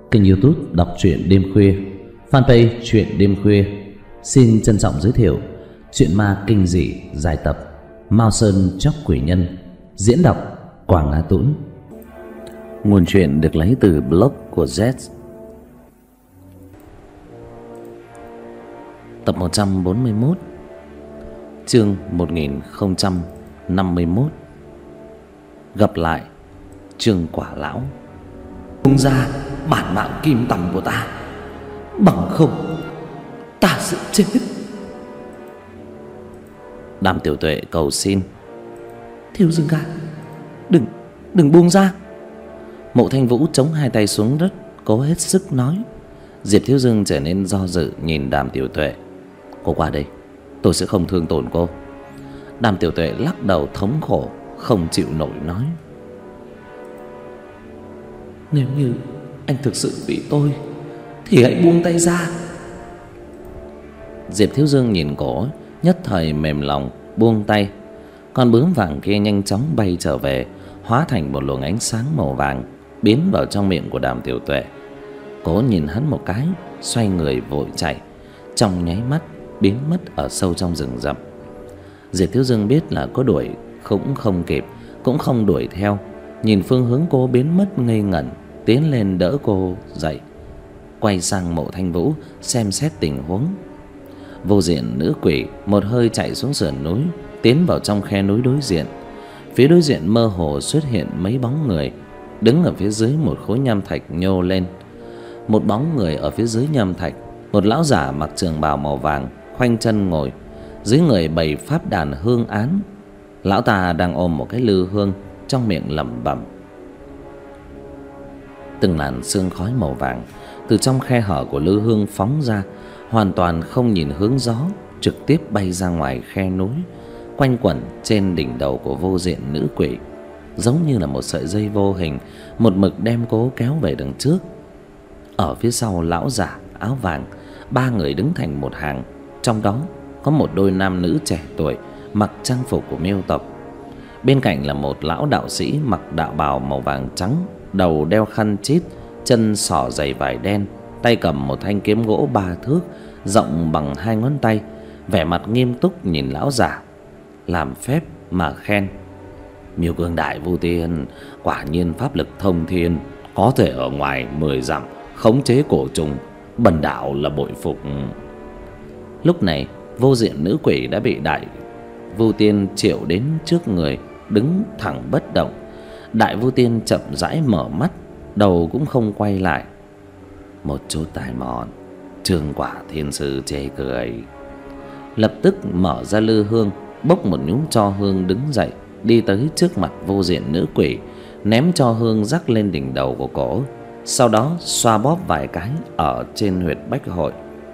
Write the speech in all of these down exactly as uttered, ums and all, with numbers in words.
Kênh YouTube đọc truyện đêm khuya, fanpage truyện đêm khuya xin trân trọng giới thiệu truyện ma kinh dị dài tập Mao Sơn Chóc Quỷ Nhân, diễn đọc Quảng Á Tũng. Nguồn truyện được lấy từ blog của Z. Tập một trăm bốn mươi mốt, chương một nghìn không trăm năm mươi mốt. Gặp lại Trương Quả Lão. Buông ra bản mạng kim tằm của ta, bằng không ta sẽ chết. Đàm Tiểu Tuệ cầu xin. Thiếu Dương ca, đừng, đừng buông ra. Mộ Thanh Vũ chống hai tay xuống đất, cố hết sức nói. Diệp Thiếu Dương trở nên do dự nhìn Đàm Tiểu Tuệ. Cô qua đây, tôi sẽ không thương tổn cô. Đàm Tiểu Tuệ lắc đầu thống khổ, không chịu nổi nói. Nếu như anh thực sự bị tôi thì hãy buông tay ra. Diệp Thiếu Dương nhìn cổ, nhất thời mềm lòng buông tay. Con bướm vàng kia nhanh chóng bay trở về, hóa thành một luồng ánh sáng màu vàng, biến vào trong miệng của Đàm Tiểu Tuệ. Cố nhìn hắn một cái, xoay người vội chạy, trong nháy mắt biến mất ở sâu trong rừng rậm. Diệp Thiếu Dương biết là có đuổi cũng không kịp, cũng không đuổi theo. Nhìn phương hướng cô biến mất ngây ngẩn, tiến lên đỡ cô dậy, quay sang Mộ Thanh Vũ xem xét tình huống. Vô diện nữ quỷ một hơi chạy xuống sườn núi, tiến vào trong khe núi đối diện. Phía đối diện mơ hồ xuất hiện mấy bóng người, đứng ở phía dưới một khối nham thạch nhô lên. Một bóng người ở phía dưới nham thạch, một lão giả mặc trường bào màu vàng, khoanh chân ngồi, dưới người bày pháp đàn hương án. Lão ta đang ôm một cái lư hương, trong miệng lẩm bẩm. Từng làn sương khói màu vàng từ trong khe hở của lư hương phóng ra, hoàn toàn không nhìn hướng gió, trực tiếp bay ra ngoài khe núi, quanh quẩn trên đỉnh đầu của vô diện nữ quỷ, giống như là một sợi dây vô hình, một mực đem cố kéo về đằng trước. Ở phía sau lão giả áo vàng, ba người đứng thành một hàng, trong đó có một đôi nam nữ trẻ tuổi mặc trang phục của Miêu tộc. Bên cạnh là một lão đạo sĩ mặc đạo bào màu vàng trắng, đầu đeo khăn chít, chân xỏ giày vải đen, tay cầm một thanh kiếm gỗ ba thước, rộng bằng hai ngón tay, vẻ mặt nghiêm túc nhìn lão giả, làm phép mà khen. Miêu Cương Đại Vu Tiên quả nhiên pháp lực thông thiên, có thể ở ngoài mười dặm khống chế cổ trùng, bần đạo là bội phục. Lúc này vô diện nữ quỷ đã bị Đại Vu Tiên triệu đến trước người, đứng thẳng bất động. Đại Vu Tiên chậm rãi mở mắt, đầu cũng không quay lại. Một chút tài mọn, Trương Quả Thiên Sư chê cười. Lập tức mở ra lư hương, bốc một nhúm tro hương đứng dậy, đi tới trước mặt vô diện nữ quỷ, ném tro hương rắc lên đỉnh đầu của cổ, sau đó xoa bóp vài cái ở trên huyệt bách hội.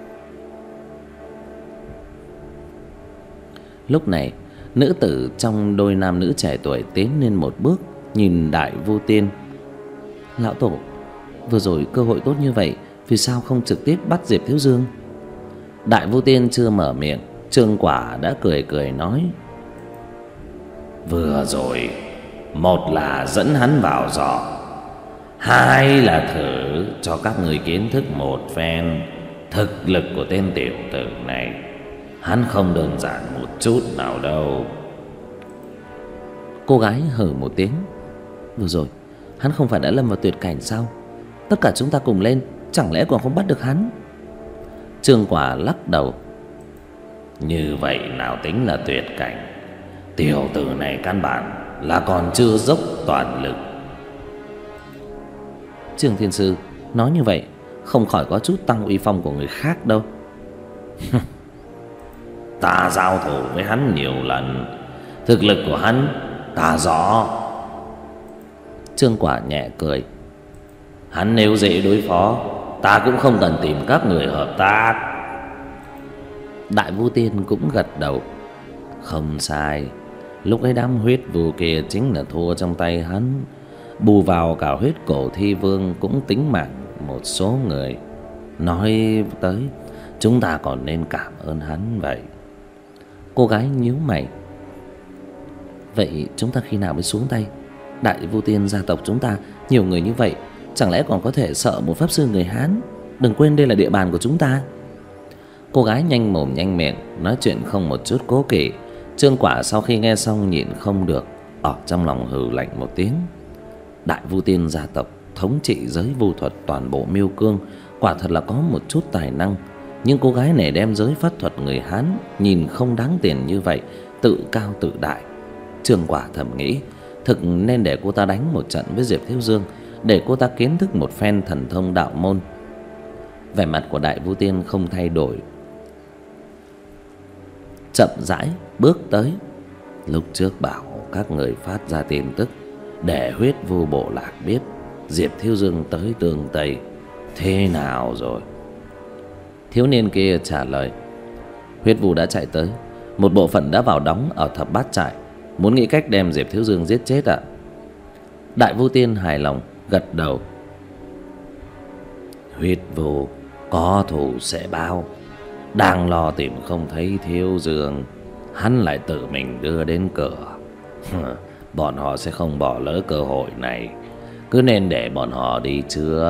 Lúc này nữ tử trong đôi nam nữ trẻ tuổi tiến lên một bước, nhìn Đại Vu Tiên. Lão tổ, vừa rồi cơ hội tốt như vậy, vì sao không trực tiếp bắt Diệp Thiếu Dương? Đại Vu Tiên chưa mở miệng, Trương Quả đã cười cười nói. Vừa rồi, một là dẫn hắn vào giỏ, hai là thử cho các người kiến thức một phen thực lực của tên tiểu tử này. Hắn không đơn giản một chút nào đâu. Cô gái hừ một tiếng. Vừa rồi hắn không phải đã lâm vào tuyệt cảnh sao? Tất cả chúng ta cùng lên, chẳng lẽ còn không bắt được hắn? Trương Quả lắc đầu. Như vậy nào tính là tuyệt cảnh? Tiểu tử này căn bản là còn chưa dốc toàn lực. Trương Thiên Sư nói như vậy không khỏi có chút tăng uy phong của người khác đâu. Ta giao thủ với hắn nhiều lần, thực lực của hắn ta rõ. Trương Quả nhẹ cười. Hắn nếu dễ đối phó, ta cũng không cần tìm các người hợp tác. Đại Vu Tiên cũng gật đầu. Không sai, lúc ấy đám huyết vu kia chính là thua trong tay hắn, bù vào cả huyết cổ thi vương cũng tính mạng một số người. Nói tới, chúng ta còn nên cảm ơn hắn vậy. Cô gái nhíu mày. Vậy chúng ta khi nào mới xuống tay? Đại Vu Tiên gia tộc chúng ta nhiều người như vậy, chẳng lẽ còn có thể sợ một pháp sư người Hán? Đừng quên đây là địa bàn của chúng ta. Cô gái nhanh mồm nhanh miệng, nói chuyện không một chút cố kỵ. Trương Quả sau khi nghe xong nhịn không được, ở trong lòng hừ lạnh một tiếng. Đại Vu Tiên gia tộc thống trị giới vu thuật toàn bộ Miêu Cương, quả thật là có một chút tài năng. Nhưng cô gái này đem giới pháp thuật người Hán nhìn không đáng tiền như vậy, tự cao tự đại. Trương Quả thầm nghĩ, thực nên để cô ta đánh một trận với Diệp Thiếu Dương, để cô ta kiến thức một phen thần thông đạo môn. Vẻ mặt của Đại Vu Tiên không thay đổi, chậm rãi bước tới. Lúc trước bảo các người phát ra tin tức để Huyết Vu bộ lạc biết Diệp Thiếu Dương tới Tương Tây, thế nào rồi? Thiếu niên kia trả lời, Huyết Vu đã chạy tới, một bộ phận đã vào đóng ở Thập Bát Trại, muốn nghĩ cách đem Diệp Thiếu Dương giết chết ạ. Đại Vu Tiên hài lòng gật đầu. Huyết Vu có thù sẽ báo, đang lo tìm không thấy Thiếu Dương, hắn lại tự mình đưa đến cửa. Bọn họ sẽ không bỏ lỡ cơ hội này, cứ nên để bọn họ đi trước.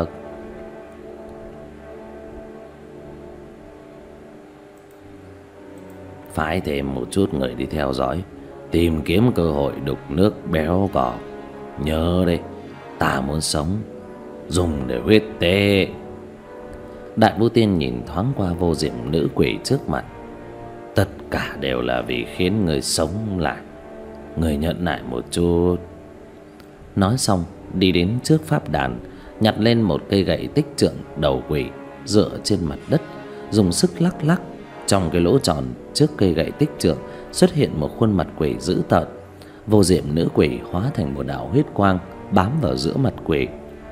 Phái thêm một chút người đi theo dõi, tìm kiếm cơ hội đục nước béo cò. Nhớ đấy, ta muốn sống, dùng để huyết tế. Đại Vu Tiên nhìn thoáng qua vô diệm nữ quỷ trước mặt. Tất cả đều là vì khiến người sống lại. Người nhẫn nại một chút. Nói xong đi đến trước pháp đàn, nhặt lên một cây gậy tích trượng đầu quỷ, dựa trên mặt đất, dùng sức lắc lắc. Trong cái lỗ tròn trước cây gậy tích trượng xuất hiện một khuôn mặt quỷ dữ tợn. Vô diệm nữ quỷ hóa thành một đạo huyết quang bám vào giữa mặt quỷ.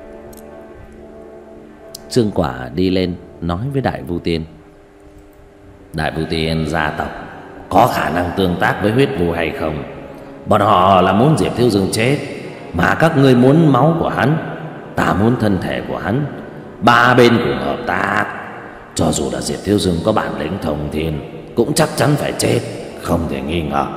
Trương Quả đi lên nói với Đại Vu Tiên, Đại Vu Tiên gia tộc có khả năng tương tác với Huyết Vu hay không? Bọn họ là muốn Diệp Thiếu Dương chết, mà các ngươi muốn máu của hắn, ta muốn thân thể của hắn. Ba bên cùng hợp tác, cho dù là Diệp Thiếu Dương có bản lĩnh thông thiên cũng chắc chắn phải chết, không thể nghi ngờ.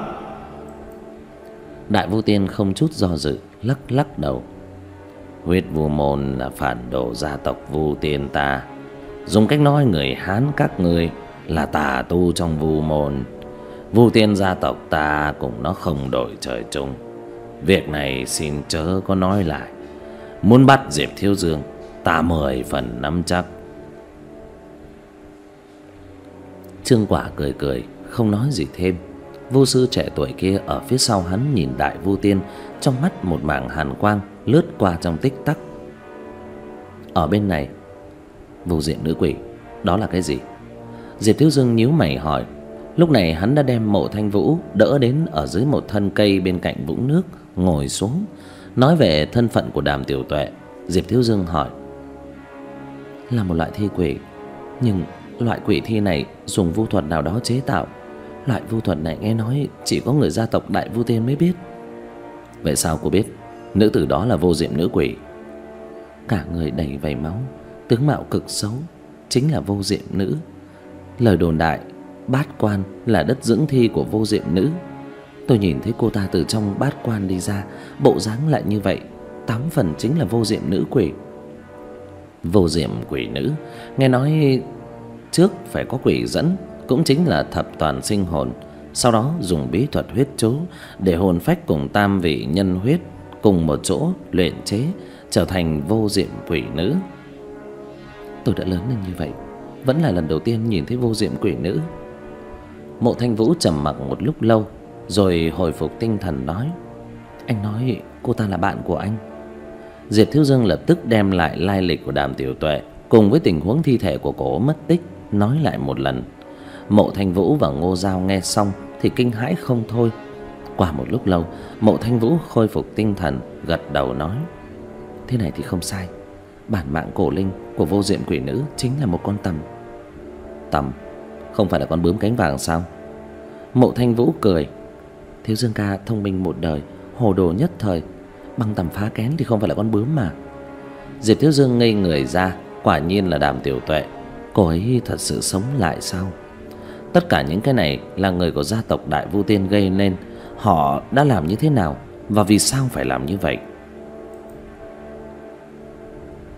Đại Vu Tiên không chút do dự lắc lắc đầu. Huyết Vu môn là phản đồ gia tộc Vu Tiên ta, dùng cách nói người Hán các ngươi là tà tu trong Vu môn. Vu Tiên gia tộc ta cũng nó không đổi trời chung. Việc này xin chớ có nói lại. Muốn bắt Diệp Thiếu Dương, ta mười phần nắm chắc. Trương Quả cười cười không nói gì thêm. Vô sư trẻ tuổi kia ở phía sau hắn nhìn Đại Vu Tiên, trong mắt một mảng hàn quang lướt qua trong tích tắc. Ở bên này, vô diện nữ quỷ, đó là cái gì? Diệp Thiếu Dương nhíu mày hỏi. Lúc này hắn đã đem Mộ Thanh Vũ đỡ đến ở dưới một thân cây bên cạnh vũng nước, ngồi xuống. Nói về thân phận của Đàm Tiểu Tuệ, Diệp Thiếu Dương hỏi, là một loại thi quỷ, nhưng loại quỷ thi này dùng vu thuật nào đó chế tạo. Loại vu thuật này nghe nói chỉ có người gia tộc Đại Vu Tiên mới biết. Vậy sao cô biết nữ tử đó là vô diệm nữ quỷ? Cả người đầy vảy máu, tướng mạo cực xấu, chính là vô diệm nữ. Lời đồn đại Bát Quan là đất dưỡng thi của vô diệm nữ. Tôi nhìn thấy cô ta từ trong bát quan đi ra, bộ dáng lại như vậy, tám phần chính là vô diệm nữ quỷ. Vô diệm quỷ nữ, nghe nói trước phải có quỷ dẫn, cũng chính là thập toàn sinh hồn, sau đó dùng bí thuật huyết chú để hồn phách cùng tam vị nhân huyết cùng một chỗ luyện chế trở thành vô diệm quỷ nữ. Tôi đã lớn lên như vậy, vẫn là lần đầu tiên nhìn thấy vô diệm quỷ nữ. Mộ Thanh Vũ trầm mặc một lúc lâu, rồi hồi phục tinh thần nói, anh nói cô ta là bạn của anh. Diệp Thiếu Dương lập tức đem lại lai lịch của Đàm Tiểu Tuệ cùng với tình huống thi thể của cô mất tích nói lại một lần. Mộ Thanh Vũ và Ngô Giao nghe xong thì kinh hãi không thôi. Qua một lúc lâu, Mộ Thanh Vũ khôi phục tinh thần, gật đầu nói, thế này thì không sai, bản mạng cổ linh của vô diệm quỷ nữ chính là một con tằm. Tằm? Không phải là con bướm cánh vàng sao? Mộ Thanh Vũ cười, Thiếu Dương ca thông minh một đời, hồ đồ nhất thời, băng tằm phá kén thì không phải là con bướm mà. Diệp Thiếu Dương ngây người ra, quả nhiên là Đàm Tiểu Tuệ. Cô ấy thật sự sống lại sao? Tất cả những cái này là người của gia tộc Đại Vu Tiên gây nên. Họ đã làm như thế nào và vì sao phải làm như vậy?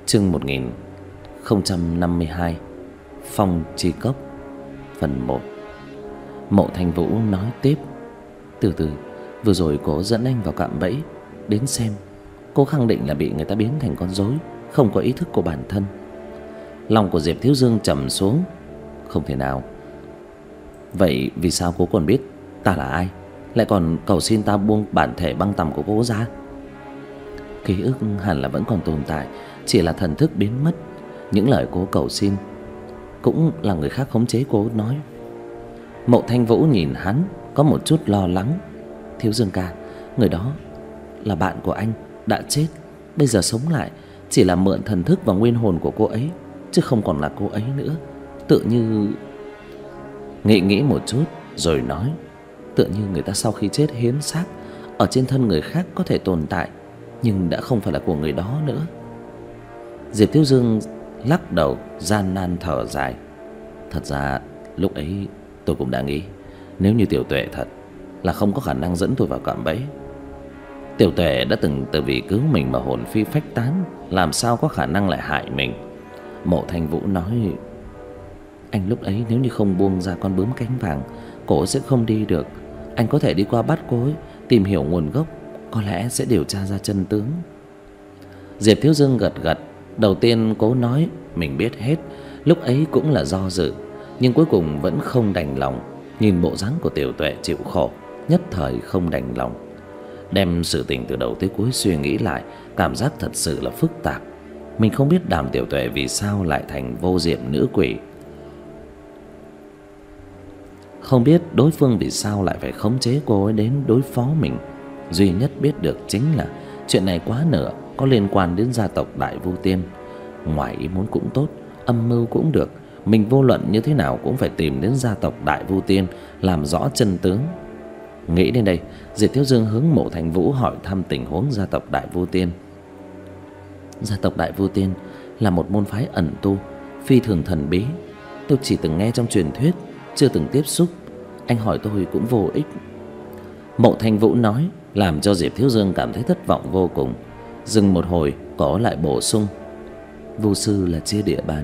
Chương một nghìn không trăm năm mươi hai, Phong Chi Cốc. Phần một. Mộ Thanh Vũ nói tiếp: Từ từ, vừa rồi cô dẫn anh vào cạm bẫy, đến xem. Cô khẳng định là bị người ta biến thành con rối, không có ý thức của bản thân. Lòng của Diệp Thiếu Dương trầm xuống. Không thể nào. Vậy vì sao cô còn biết ta là ai, lại còn cầu xin ta buông bản thể băng tằm của cô ra? Ký ức hẳn là vẫn còn tồn tại, chỉ là thần thức biến mất. Những lời cô cầu xin cũng là người khác khống chế cô nói. Mộ Thanh Vũ nhìn hắn có một chút lo lắng. Thiếu Dương ca, người đó là bạn của anh, đã chết, bây giờ sống lại, chỉ là mượn thần thức và nguyên hồn của cô ấy, chứ không còn là cô ấy nữa. Tự như... Nghĩ nghĩ một chút rồi nói: Tựa như người ta sau khi chết hiến xác, ở trên thân người khác có thể tồn tại, nhưng đã không phải là của người đó nữa. Diệp Thiếu Dương lắc đầu gian nan thở dài. Thật ra lúc ấy tôi cũng đã nghĩ, nếu như Tiểu Tuệ thật là không có khả năng dẫn tôi vào cạm bẫy. Tiểu Tuệ đã từng từ vì cứu mình mà hồn phi phách tán, làm sao có khả năng lại hại mình. Mộ Thanh Vũ nói: Anh lúc ấy nếu như không buông ra con bướm cánh vàng, cô sẽ không đi được. Anh có thể đi qua bắt cô ấy, tìm hiểu nguồn gốc, có lẽ sẽ điều tra ra chân tướng. Diệp Thiếu Dương gật gật. Đầu tiên cố nói mình biết hết, lúc ấy cũng là do dự, nhưng cuối cùng vẫn không đành lòng. Nhìn bộ dáng của Tiểu Tuệ chịu khổ, nhất thời không đành lòng. Đem sự tình từ đầu tới cuối suy nghĩ lại, cảm giác thật sự là phức tạp. Mình không biết Đàm Tiểu Tuệ vì sao lại thành vô diệm nữ quỷ, không biết đối phương vì sao lại phải khống chế cô ấy đến đối phó mình. Duy nhất biết được chính là chuyện này quá nửa có liên quan đến gia tộc Đại Vu Tiên. Ngoài ý muốn cũng tốt, âm mưu cũng được, mình vô luận như thế nào cũng phải tìm đến gia tộc Đại Vu Tiên, làm rõ chân tướng. Nghĩ đến đây, Diệp Thiếu Dương hướng Mộ Thanh Vũ hỏi thăm tình huống gia tộc Đại Vu Tiên. Gia tộc Đại Vu Tiên là một môn phái ẩn tu, phi thường thần bí. Tôi chỉ từng nghe trong truyền thuyết, chưa từng tiếp xúc. Anh hỏi tôi cũng vô ích. Mộ Thanh Vũ nói, làm cho Diệp Thiếu Dương cảm thấy thất vọng vô cùng. Dừng một hồi, có lại bổ sung: Vu sư là chia địa bàn.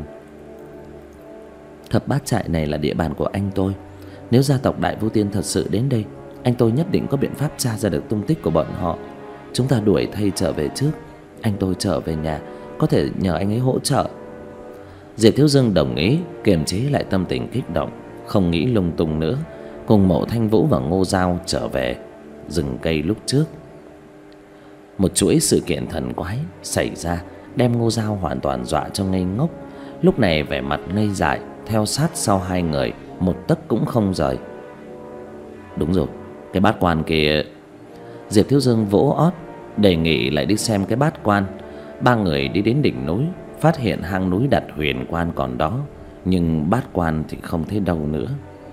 Thập bát trại này là địa bàn của anh tôi. Nếu gia tộc Đại Vu Tiên thật sự đến đây, anh tôi nhất định có biện pháp tra ra được tung tích của bọn họ. Chúng ta đuổi thây trở về trước, anh tôi trở về nhà, có thể nhờ anh ấy hỗ trợ. Diệp Thiếu Dương đồng ý, kiềm chế lại tâm tình kích động, không nghĩ lung tung nữa, cùng Mộ Thanh Vũ và Ngô Giao trở về rừng cây lúc trước. Một chuỗi sự kiện thần quái xảy ra, đem Ngô Giao hoàn toàn dọa cho ngây ngốc. Lúc này vẻ mặt ngây dại, theo sát sau hai người, một tấc cũng không rời. Đúng rồi, cái bát quan kia. Diệp Thiếu Dương vỗ ót, đề nghị lại đi xem cái bát quan. Ba người đi đến đỉnh núi, phát hiện hang núi đặt huyền quan còn đó, nhưng bát quan thì không thấy đâu nữa.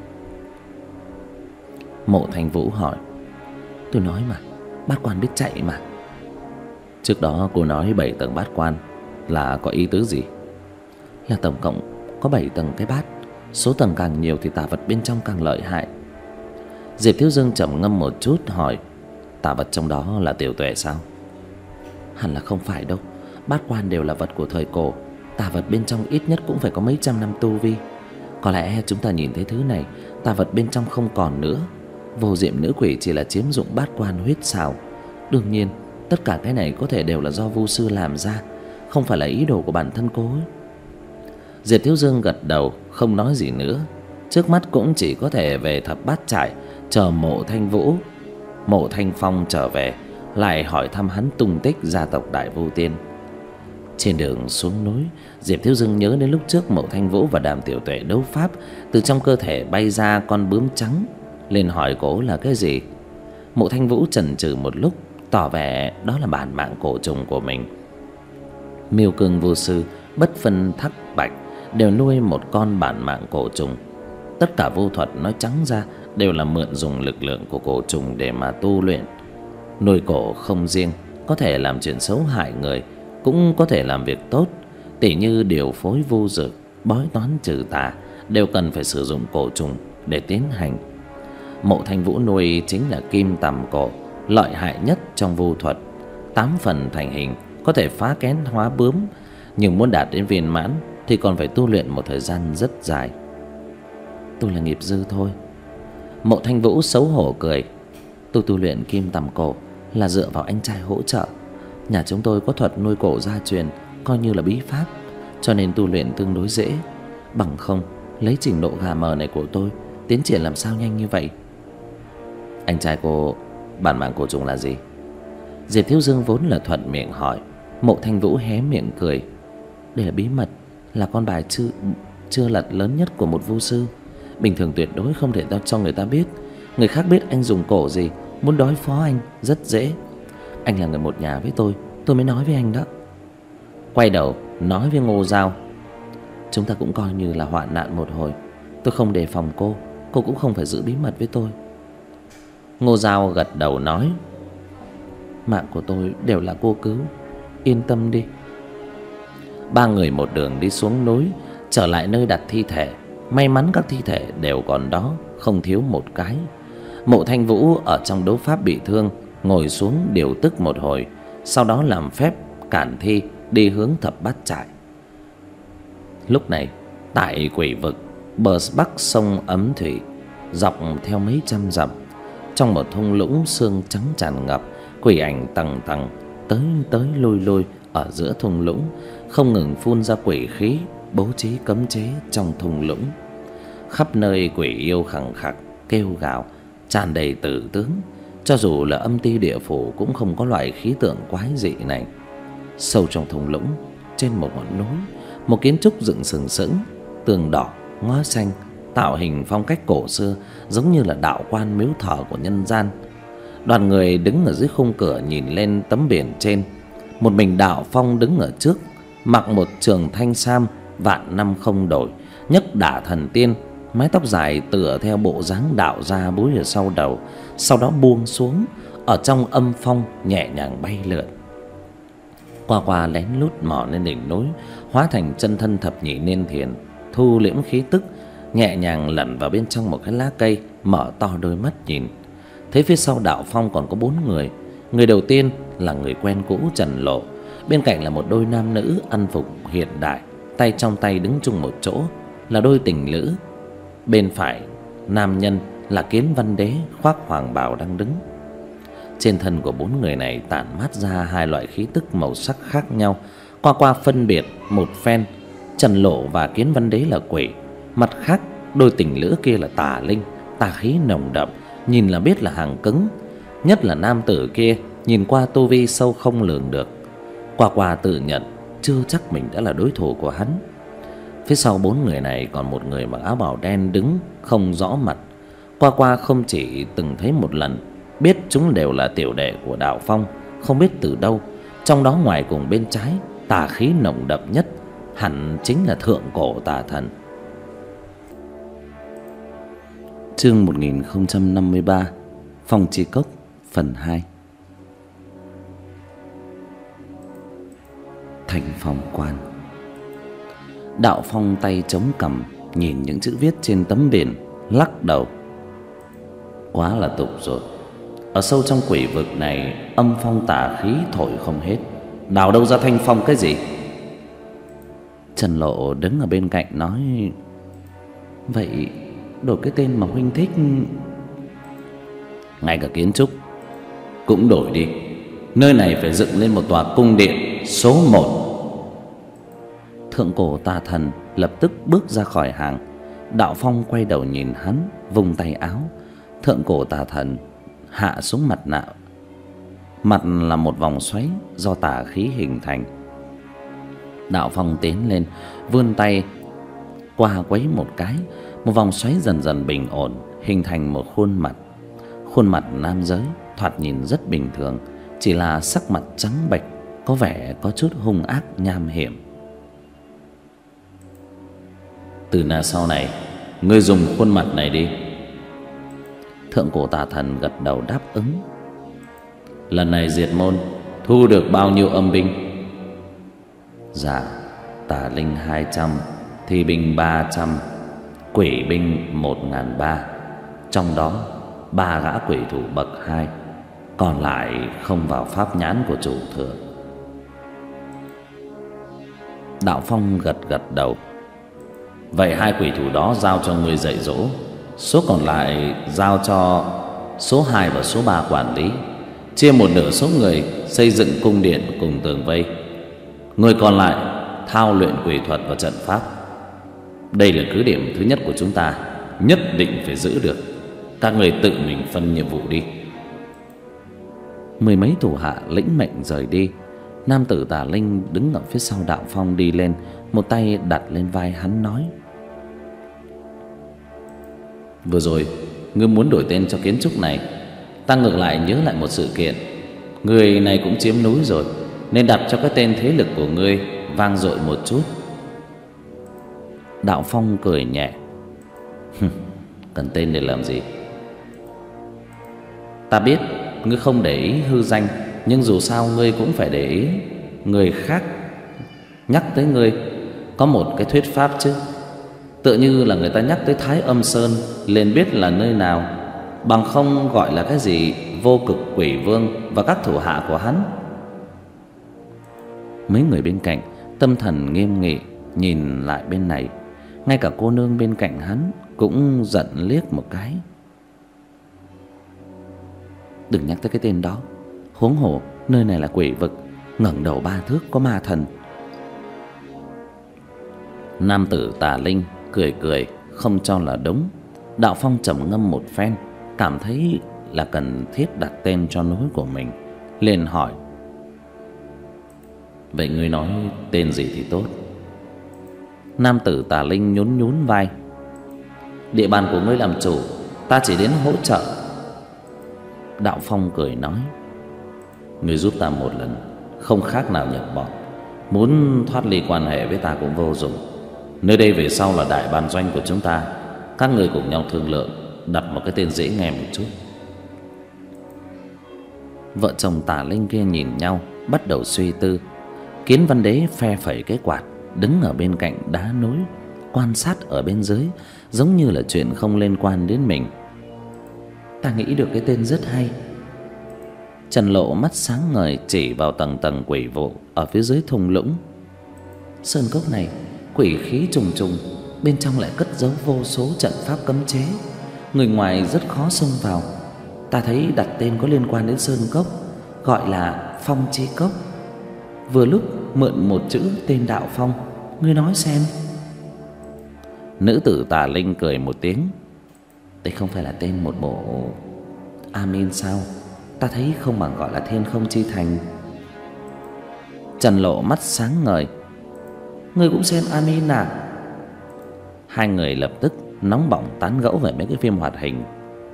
Mộ Thanh Vũ hỏi: Tôi nói mà, bát quan biết chạy mà. Trước đó cô nói bảy tầng bát quan là có ý tứ gì? Là tổng cộng có bảy tầng cái bát, số tầng càng nhiều thì tà vật bên trong càng lợi hại. Diệp Thiếu Dương trầm ngâm một chút hỏi: Tà vật trong đó là Tiểu Tuệ sao? Hẳn là không phải đâu, bát quan đều là vật của thời cổ, tà vật bên trong ít nhất cũng phải có mấy trăm năm tu vi. Có lẽ chúng ta nhìn thấy thứ này, tà vật bên trong không còn nữa. Vô diệm nữ quỷ chỉ là chiếm dụng bát quan huyết xào. Đương nhiên, tất cả cái này có thể đều là do vu sư làm ra, không phải là ý đồ của bản thân cô ấy. Diệp Thiếu Dương gật đầu, không nói gì nữa. Trước mắt cũng chỉ có thể về thập bát trại, chờ Mộ Thanh Vũ, Mộ Thanh Phong trở về, lại hỏi thăm hắn tung tích gia tộc Đại Vu Tiên. Trên đường xuống núi, Diệp Thiếu Dương nhớ đến lúc trước Mộ Thanh Vũ và Đàm Tiểu Tuệ đấu pháp, từ trong cơ thể bay ra con bướm trắng, liền hỏi cô là cái gì. Mộ Thanh Vũ chần chừ một lúc, tỏ vẻ đó là bản mạng cổ trùng của mình. Miêu Cương vô sư, bất phân thắc bạch đều nuôi một con bản mạng cổ trùng. Tất cả vô thuật nói trắng ra đều là mượn dùng lực lượng của cổ trùng để mà tu luyện. Nuôi cổ không riêng có thể làm chuyện xấu hại người, cũng có thể làm việc tốt, tỉ như điều phối vu dược, bói toán trừ tà, đều cần phải sử dụng cổ trùng để tiến hành. Mộ Thanh Vũ nuôi chính là kim tằm cổ, lợi hại nhất trong vu thuật. Tám phần thành hình, có thể phá kén hóa bướm, nhưng muốn đạt đến viên mãn thì còn phải tu luyện một thời gian rất dài. Tôi là nghiệp dư thôi. Mộ Thanh Vũ xấu hổ cười. Tôi tu luyện kim tằm cổ là dựa vào anh trai hỗ trợ. Nhà chúng tôi có thuật nuôi cổ gia truyền, coi như là bí pháp, cho nên tu luyện tương đối dễ. Bằng không, lấy trình độ gà mờ này của tôi, tiến triển làm sao nhanh như vậy? Anh trai cô, bản mạng cổ trùng là gì? Diệp Thiếu Dương vốn là thuận miệng hỏi. Mộ Thanh Vũ hé miệng cười. Đây là bí mật, là con bài chưa, chưa lật lớn nhất của một vu sư. Bình thường tuyệt đối không thể cho người ta biết. Người khác biết anh dùng cổ gì, muốn đối phó anh rất dễ. Anh là người một nhà với tôi, tôi mới nói với anh đó. Quay đầu nói với Ngô Giao. Chúng ta cũng coi như là hoạn nạn một hồi. Tôi không đề phòng cô, cô cũng không phải giữ bí mật với tôi. Ngô Giao gật đầu nói. Mạng của tôi đều là cô cứu, yên tâm đi. Ba người một đường đi xuống núi, trở lại nơi đặt thi thể. May mắn các thi thể đều còn đó, không thiếu một cái. Mộ Thanh Vũ ở trong đấu pháp bị thương, ngồi xuống điều tức một hồi, sau đó làm phép cản thi đi hướng thập bát trại. Lúc này tại quỷ vực bờ bắc sông Ấm Thủy, dọc theo mấy trăm dặm, trong một thung lũng sương trắng tràn ngập, quỷ ảnh tầng tầng tới tới lui lui ở giữa thung lũng, không ngừng phun ra quỷ khí, bố trí cấm chế trong thung lũng. Khắp nơi quỷ yêu khẳng khặc kêu gào, tràn đầy tử tướng. Cho dù là âm ti địa phủ cũng không có loại khí tượng quái dị này. Sâu trong thung lũng, trên một ngọn núi, một kiến trúc dựng sừng sững, tường đỏ, ngói xanh, tạo hình phong cách cổ xưa, giống như là đạo quan miếu thờ của nhân gian. Đoàn người đứng ở dưới khung cửa nhìn lên tấm biển trên. Một mình Đạo Phong đứng ở trước, mặc một trường thanh sam vạn năm không đổi, nhấc đả thần tiên, mái tóc dài tựa theo bộ dáng đạo gia búi ở sau đầu, sau đó buông xuống, ở trong âm phong nhẹ nhàng bay lượn. Qua qua lén lút mò lên đỉnh núi, hóa thành chân thân thập nhị niên thiền, thu liễm khí tức, nhẹ nhàng lẩn vào bên trong một cái lá cây, mở to đôi mắt nhìn. Thấy phía sau Đạo Phong còn có bốn người. Người đầu tiên là người quen cũ Trần Lộ, bên cạnh là một đôi nam nữ ăn phục hiện đại, tay trong tay đứng chung một chỗ, là đôi tình lữ. Bên phải nam nhân là Kiến Văn Đế khoác hoàng bào đang đứng. Trên thân của bốn người này tản mát ra hai loại khí tức màu sắc khác nhau. Qua qua phân biệt một phen, Trần Lộ và Kiến Văn Đế là quỷ, mặt khác đôi tình lữ kia là tà linh, tà khí nồng đậm, nhìn là biết là hàng cứng. Nhất là nam tử kia, nhìn qua tu vi sâu không lường được. Qua qua tự nhận chưa chắc mình đã là đối thủ của hắn. Phía sau bốn người này còn một người mặc áo bào đen đứng không rõ mặt. Qua qua không chỉ từng thấy một lần, biết chúng đều là tiểu đệ của Đạo Phong, không biết từ đâu. Trong đó ngoài cùng bên trái, tà khí nồng đậm nhất hẳn chính là thượng cổ tà thần. Chương một nghìn không trăm năm mươi ba, Phong Chi Cốc phần hai. Thành Phong Quan. Đạo Phong tay chống cằm, nhìn những chữ viết trên tấm biển, lắc đầu. Quá là tục rồi. Ở sâu trong quỷ vực này, âm phong tà khí thổi không hết, đào đâu ra thanh phong cái gì? Trần Lộ đứng ở bên cạnh nói. Vậy đổi cái tên mà huynh thích. Ngay cả kiến trúc cũng đổi đi. Nơi này phải dựng lên một tòa cung điện số một. Thượng cổ tà thần lập tức bước ra khỏi hàng. Đạo Phong quay đầu nhìn hắn, vùng tay áo. Thượng cổ tà thần hạ xuống mặt nạ. Mặt là một vòng xoáy do tà khí hình thành. Đạo Phong tiến lên, vươn tay qua quấy một cái, một vòng xoáy dần dần bình ổn, hình thành một khuôn mặt. Khuôn mặt nam giới thoạt nhìn rất bình thường, chỉ là sắc mặt trắng bệch, có vẻ có chút hung ác nham hiểm. Từ nay sau này, ngươi dùng khuôn mặt này đi. Thượng cổ tà thần gật đầu đáp ứng. Lần này diệt môn thu được bao nhiêu âm binh? Dạ, tà linh hai trăm, thi binh ba trăm, quỷ binh một ngàn ba. Trong đó ba gã quỷ thủ bậc hai, còn lại không vào pháp nhãn của chủ thượng. Đạo Phong gật gật đầu. Vậy hai quỷ thủ đó giao cho ngươi dạy dỗ, số còn lại giao cho số hai và số ba quản lý, chia một nửa số người xây dựng cung điện cùng tường vây. Người còn lại thao luyện quỷ thuật và trận pháp. Đây là cứ điểm thứ nhất của chúng ta, nhất định phải giữ được. Các người tự mình phân nhiệm vụ đi. Mười mấy thủ hạ lĩnh mệnh rời đi. Nam tử Tà Linh đứng ở phía sau Đạo Phong đi lên, một tay đặt lên vai hắn nói: Vừa rồi ngươi muốn đổi tên cho kiến trúc này, ta ngược lại nhớ lại một sự kiện. Người này cũng chiếm núi rồi, nên đặt cho cái tên thế lực của ngươi vang dội một chút. Đạo Phong cười nhẹ: Cần tên để làm gì? Ta biết ngươi không để ý hư danh, nhưng dù sao ngươi cũng phải để ý người khác nhắc tới ngươi có một cái thuyết pháp chứ. Tựa như là người ta nhắc tới Thái Âm Sơn liền biết là nơi nào, bằng không gọi là cái gì Vô Cực Quỷ Vương và các thủ hạ của hắn. Mấy người bên cạnh tâm thần nghiêm nghị nhìn lại bên này. Ngay cả cô nương bên cạnh hắn cũng giận liếc một cái. Đừng nhắc tới cái tên đó, huống hồ nơi này là quỷ vực, ngẩng đầu ba thước có ma thần. Nam tử Tà Linh cười cười không cho là đúng. Đạo Phong trầm ngâm một phen, cảm thấy là cần thiết đặt tên cho núi của mình, liền hỏi: Vậy ngươi nói tên gì thì tốt? Nam tử Tà Linh nhún nhún vai: Địa bàn của ngươi làm chủ, ta chỉ đến hỗ trợ. Đạo Phong cười nói: Ngươi giúp ta một lần, không khác nào nhập bọn. Muốn thoát ly quan hệ với ta cũng vô dụng. Nơi đây về sau là đại bản doanh của chúng ta, các người cùng nhau thương lượng, đặt một cái tên dễ nghe một chút. Vợ chồng Tà Linh kia nhìn nhau, bắt đầu suy tư. Kiến Văn Đế phe phẩy cái quạt, đứng ở bên cạnh đá núi, quan sát ở bên dưới, giống như là chuyện không liên quan đến mình. Ta nghĩ được cái tên rất hay. Trần Lộ mắt sáng ngời chỉ vào tầng tầng quỷ vụ ở phía dưới thung lũng. Sơn cốc này quỷ khí trùng trùng, bên trong lại cất giấu vô số trận pháp cấm chế, người ngoài rất khó xông vào. Ta thấy đặt tên có liên quan đến sơn cốc, gọi là Phong Chi Cốc. Vừa lúc mượn một chữ tên Đạo Phong, ngươi nói xem. Nữ tử Tà Linh cười một tiếng: Đây không phải là tên một bộ Amin sao? Ta thấy không bằng gọi là Thiên Không Chi Thành. Trần Lộ mắt sáng ngời: Ngươi cũng xem Amin à? Hai người lập tức nóng bỏng tán gẫu về mấy cái phim hoạt hình.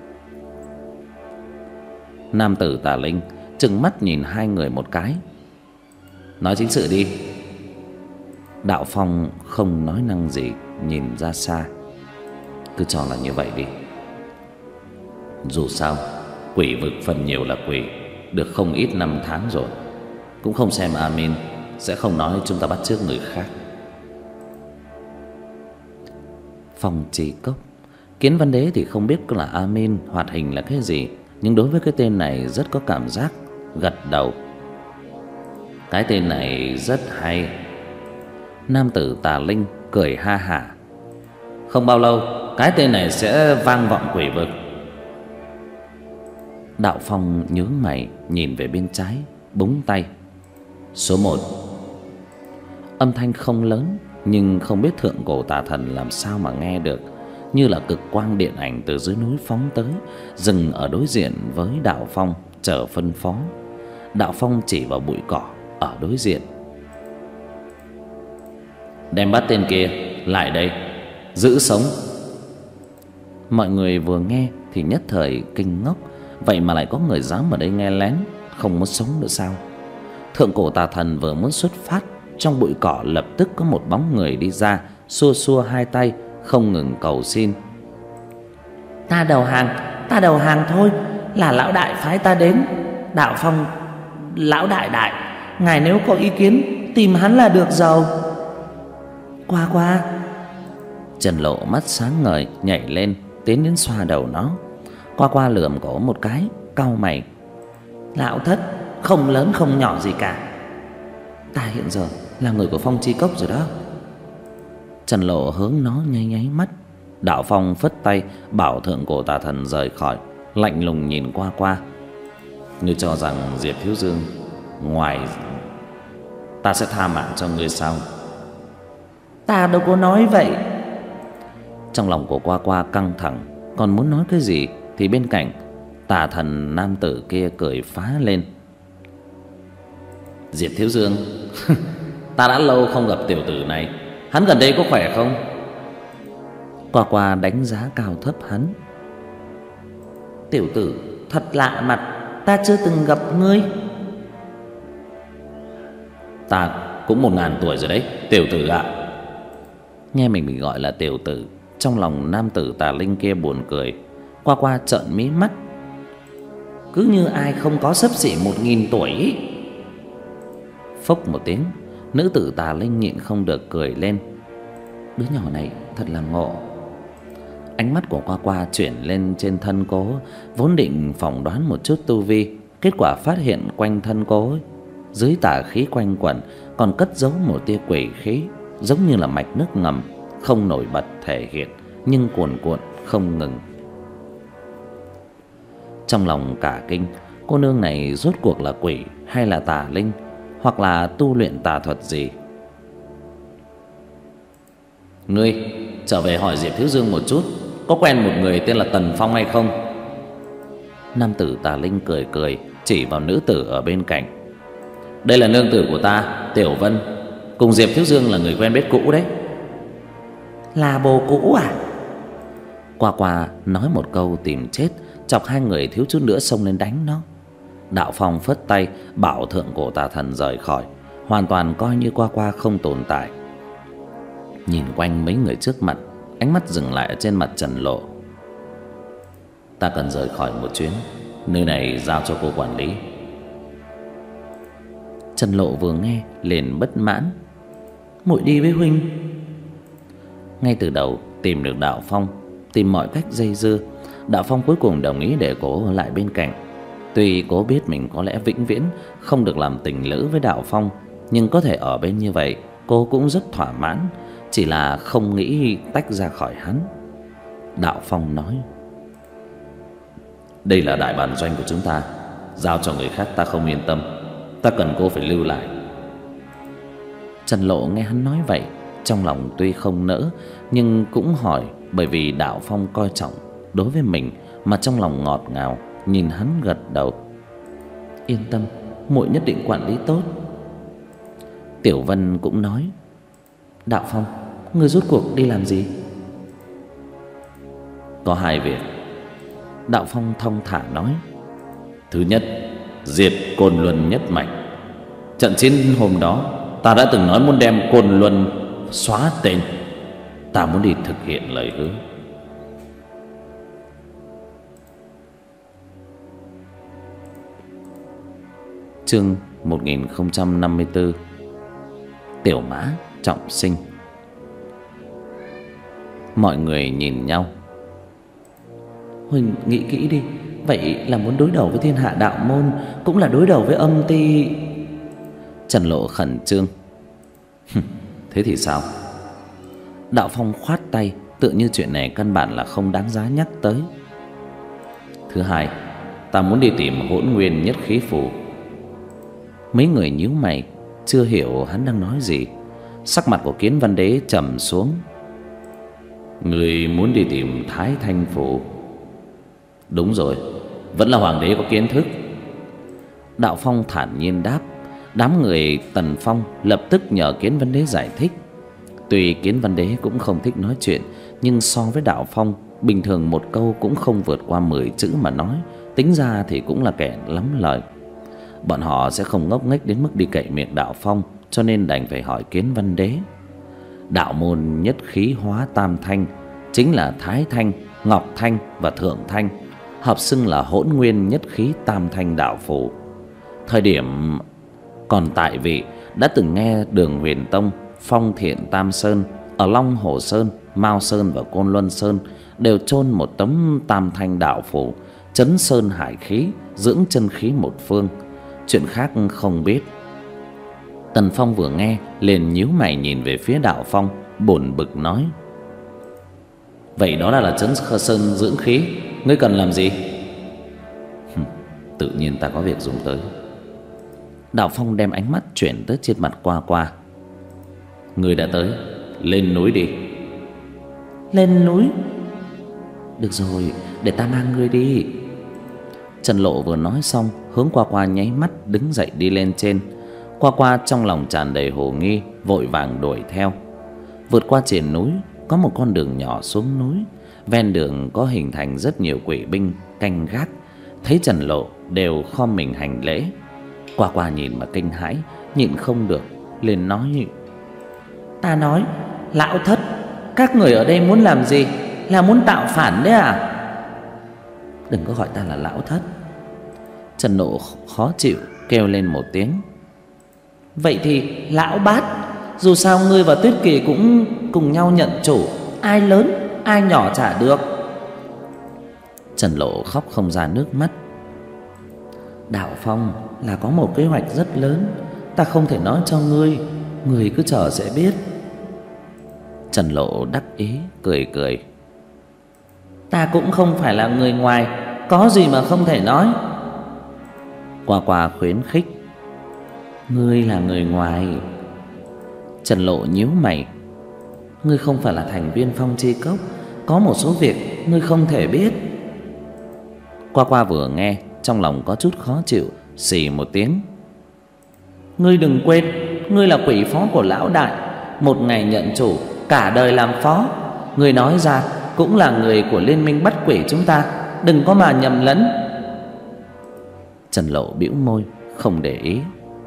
Nam tử Tà Linh trừng mắt nhìn hai người một cái: Nói chính sự đi. Đạo Phong không nói năng gì, nhìn ra xa: Cứ cho là như vậy đi. Dù sao quỷ vực phần nhiều là quỷ, được không ít năm tháng rồi, cũng không xem Amin, sẽ không nói chúng ta bắt chước người khác. Phong Chi Cốc, Kiến Văn Đế thì không biết là Amin hoạt hình là cái gì, nhưng đối với cái tên này rất có cảm giác, gật đầu: Cái tên này rất hay. Nam tử Tà Linh cười ha hả: Không bao lâu cái tên này sẽ vang vọng quỷ vực. Đạo Phong nhướng mày nhìn về bên trái, búng tay: Số một. Âm thanh không lớn, nhưng không biết thượng cổ tà thần làm sao mà nghe được, như là cực quang điện ảnh từ dưới núi phóng tới, dừng ở đối diện với Đạo Phong chờ phân phó. Đạo Phong chỉ vào bụi cỏ ở đối diện: Đem bắt tên kia lại đây, giữ sống. Mọi người vừa nghe thì nhất thời kinh ngốc, vậy mà lại có người dám ở đây nghe lén, không muốn sống nữa sao? Thượng cổ tà thần vừa muốn xuất phát, trong bụi cỏ lập tức có một bóng người đi ra, xua xua hai tay, không ngừng cầu xin: Ta đầu hàng, ta đầu hàng thôi, là lão đại phái ta đến. Đạo Phong lão đại đại, ngài nếu có ý kiến tìm hắn là được rồi. Qua qua. Trần Lộ mắt sáng ngời nhảy lên, tiến đến xoa đầu nó. Qua qua lườm cổ một cái, cau mày: Lão thất không lớn không nhỏ gì cả. Ta hiện giờ là người của Phong Chi Cốc rồi đó. Trần Lộ hướng nó nháy nháy mắt. Đạo Phong phất tay bảo thượng cổ tà thần rời khỏi, lạnh lùng nhìn qua qua. Ngươi cho rằng Diệp Thiếu Dương ngoài ta sẽ tha mạng cho ngươi sao? Ta đâu có nói vậy. Trong lòng của Qua Qua căng thẳng, còn muốn nói cái gì thì bên cạnh tà thần nam tử kia cười phá lên. Diệp Thiếu Dương, ta đã lâu không gặp tiểu tử này, hắn gần đây có khỏe không? Qua Qua đánh giá cao thấp hắn. Tiểu tử thật lạ mặt, ta chưa từng gặp ngươi. Ta cũng một ngàn tuổi rồi đấy, tiểu tử ạ. À. Nghe mình bị gọi là tiểu tử, trong lòng nam tử tà linh kia buồn cười. Qua Qua trợn mí mắt. Cứ như ai không có xấp xỉ một nghìn tuổi ý. Phốc một tiếng, nữ tử tà linh nhịn không được cười lên. Đứa nhỏ này thật là ngộ. Ánh mắt của Qua Qua chuyển lên trên thân Cố, vốn định phỏng đoán một chút tu vi, kết quả phát hiện quanh thân Cố dưới tà khí quanh quẩn còn cất giấu một tia quỷ khí, giống như là mạch nước ngầm, không nổi bật thể hiện nhưng cuồn cuộn không ngừng. Trong lòng cả kinh, cô nương này rốt cuộc là quỷ hay là tà linh, hoặc là tu luyện tà thuật gì? Ngươi trở về hỏi Diệp Thiếu Dương một chút, có quen một người tên là Tần Phong hay không? Nam tử tà linh cười cười, chỉ vào nữ tử ở bên cạnh. Đây là nương tử của ta, Tiểu Vân, cùng Diệp Thiếu Dương là người quen biết cũ đấy. Là bồ cũ à? Qua Qua nói một câu tìm chết, chọc hai người thiếu chút nữa xông lên đánh nó. Đạo Phong phất tay bảo thượng cổ tà thần rời khỏi, hoàn toàn coi như Qua Qua không tồn tại. Nhìn quanh mấy người trước mặt, ánh mắt dừng lại ở trên mặt Trần Lộ. Ta cần rời khỏi một chuyến, nơi này giao cho cô quản lý. Trần Lộ vừa nghe liền bất mãn. Muội đi với huynh. Ngay từ đầu tìm được Đạo Phong, tìm mọi cách dây dưa, Đạo Phong cuối cùng đồng ý để cô ở lại bên cạnh. Tuy cô biết mình có lẽ vĩnh viễn không được làm tình lữ với Đạo Phong, nhưng có thể ở bên như vậy cô cũng rất thỏa mãn, chỉ là không nghĩ tách ra khỏi hắn. Đạo Phong nói: Đây là đại bản doanh của chúng ta, giao cho người khác ta không yên tâm, ta cần cô phải lưu lại. Trần Lộ nghe hắn nói vậy, trong lòng tuy không nỡ nhưng cũng hỏi, bởi vì Đạo Phong coi trọng đối với mình mà trong lòng ngọt ngào, nhìn hắn gật đầu. Yên tâm, muội nhất định quản lý tốt. Tiểu Vân cũng nói: Đạo Phong, ngươi rốt cuộc đi làm gì? Có hai việc. Đạo Phong thong thả nói: Thứ nhất, diệt Côn Luân nhất mạch. Trận chiến hôm đó ta đã từng nói muốn đem Côn Luân xóa tên, ta muốn đi thực hiện lời hứa. Chương một nghìn không trăm năm mươi tư. Tiểu Mã trọng sinh. Mọi người nhìn nhau. Huỳnh nghĩ kỹ đi, vậy là muốn đối đầu với thiên hạ đạo môn, cũng là đối đầu với âm ty. Trần Lộ khẩn trương. Thế thì sao? Đạo Phong khoát tay, tự như chuyện này căn bản là không đáng giá nhắc tới. Thứ hai, ta muốn đi tìm Hỗn Nguyên Nhất Khí Phù. Mấy người nhíu mày, chưa hiểu hắn đang nói gì. Sắc mặt của Kiến Văn Đế trầm xuống. Người muốn đi tìm Thái Thanh Phù? Đúng rồi, vẫn là hoàng đế có kiến thức. Đạo Phong thản nhiên đáp. Đám người Tần Phong lập tức nhờ Kiến Văn Đế giải thích. Tuy Kiến Văn Đế cũng không thích nói chuyện, nhưng so với Đạo Phong, bình thường một câu cũng không vượt qua mười chữ mà nói, tính ra thì cũng là kẻ lắm lời. Bọn họ sẽ không ngốc nghếch đến mức đi cậy miệng Đạo Phong, cho nên đành phải hỏi Kiến Văn Đế. Đạo môn nhất khí hóa tam thanh, chính là Thái Thanh, Ngọc Thanh và Thượng Thanh, hợp xưng là Hỗn Nguyên Nhất Khí Tam Thanh đạo phù. Thời điểm còn tại vị đã từng nghe Đường Huyền Tông, Phong Thiện Tam Sơn, ở Long Hồ Sơn, Mao Sơn và Côn Luân Sơn đều chôn một tấm Tam Thanh đạo phù, chấn sơn hải khí, dưỡng chân khí một phương. Chuyện khác không biết. Tần Phong vừa nghe liền nhíu mày nhìn về phía Đạo Phong, buồn bực nói: "Vậy đó là là trấn sơn dưỡng khí, ngươi cần làm gì?" "Tự nhiên ta có việc dùng tới." Đạo Phong đem ánh mắt chuyển tới trên mặt Qua Qua. "Ngươi đã tới, lên núi đi." "Lên núi?" "Được rồi, để ta mang ngươi đi." Trần Lộ vừa nói xong, hướng Qua Qua nháy mắt đứng dậy đi lên trên. Qua Qua trong lòng tràn đầy hồ nghi, vội vàng đuổi theo. Vượt qua triển núi, có một con đường nhỏ xuống núi. Ven đường có hình thành rất nhiều quỷ binh canh gác. Thấy Trần Lộ đều khom mình hành lễ. Qua Qua nhìn mà kinh hãi, nhịn không được liền nói: "Ta nói, lão thất, các người ở đây muốn làm gì? Là muốn tạo phản đấy à?" "Đừng có gọi ta là lão thất." Trần Lộ khó chịu kêu lên một tiếng. "Vậy thì lão bát, dù sao ngươi và Tuyết Kỳ cũng cùng nhau nhận chủ, ai lớn ai nhỏ chả được." Trần Lộ khóc không ra nước mắt. "Đạo Phong là có một kế hoạch rất lớn, ta không thể nói cho ngươi, ngươi cứ chờ sẽ biết." Trần Lộ đắc ý cười cười. "Ta cũng không phải là người ngoài, có gì mà không thể nói." Qua Qua khuyến khích. "Ngươi là người ngoài." Trần Lộ nhíu mày. "Ngươi không phải là thành viên Phong Chi Cốc, có một số việc ngươi không thể biết." Qua Qua vừa nghe, trong lòng có chút khó chịu, xì một tiếng. "Ngươi đừng quên, ngươi là quỷ phó của lão đại, một ngày nhận chủ, cả đời làm phó. Ngươi nói ra cũng là người của liên minh bắt quỷ chúng ta, đừng có mà nhầm lẫn." Trần Lộ bĩu môi, không để ý.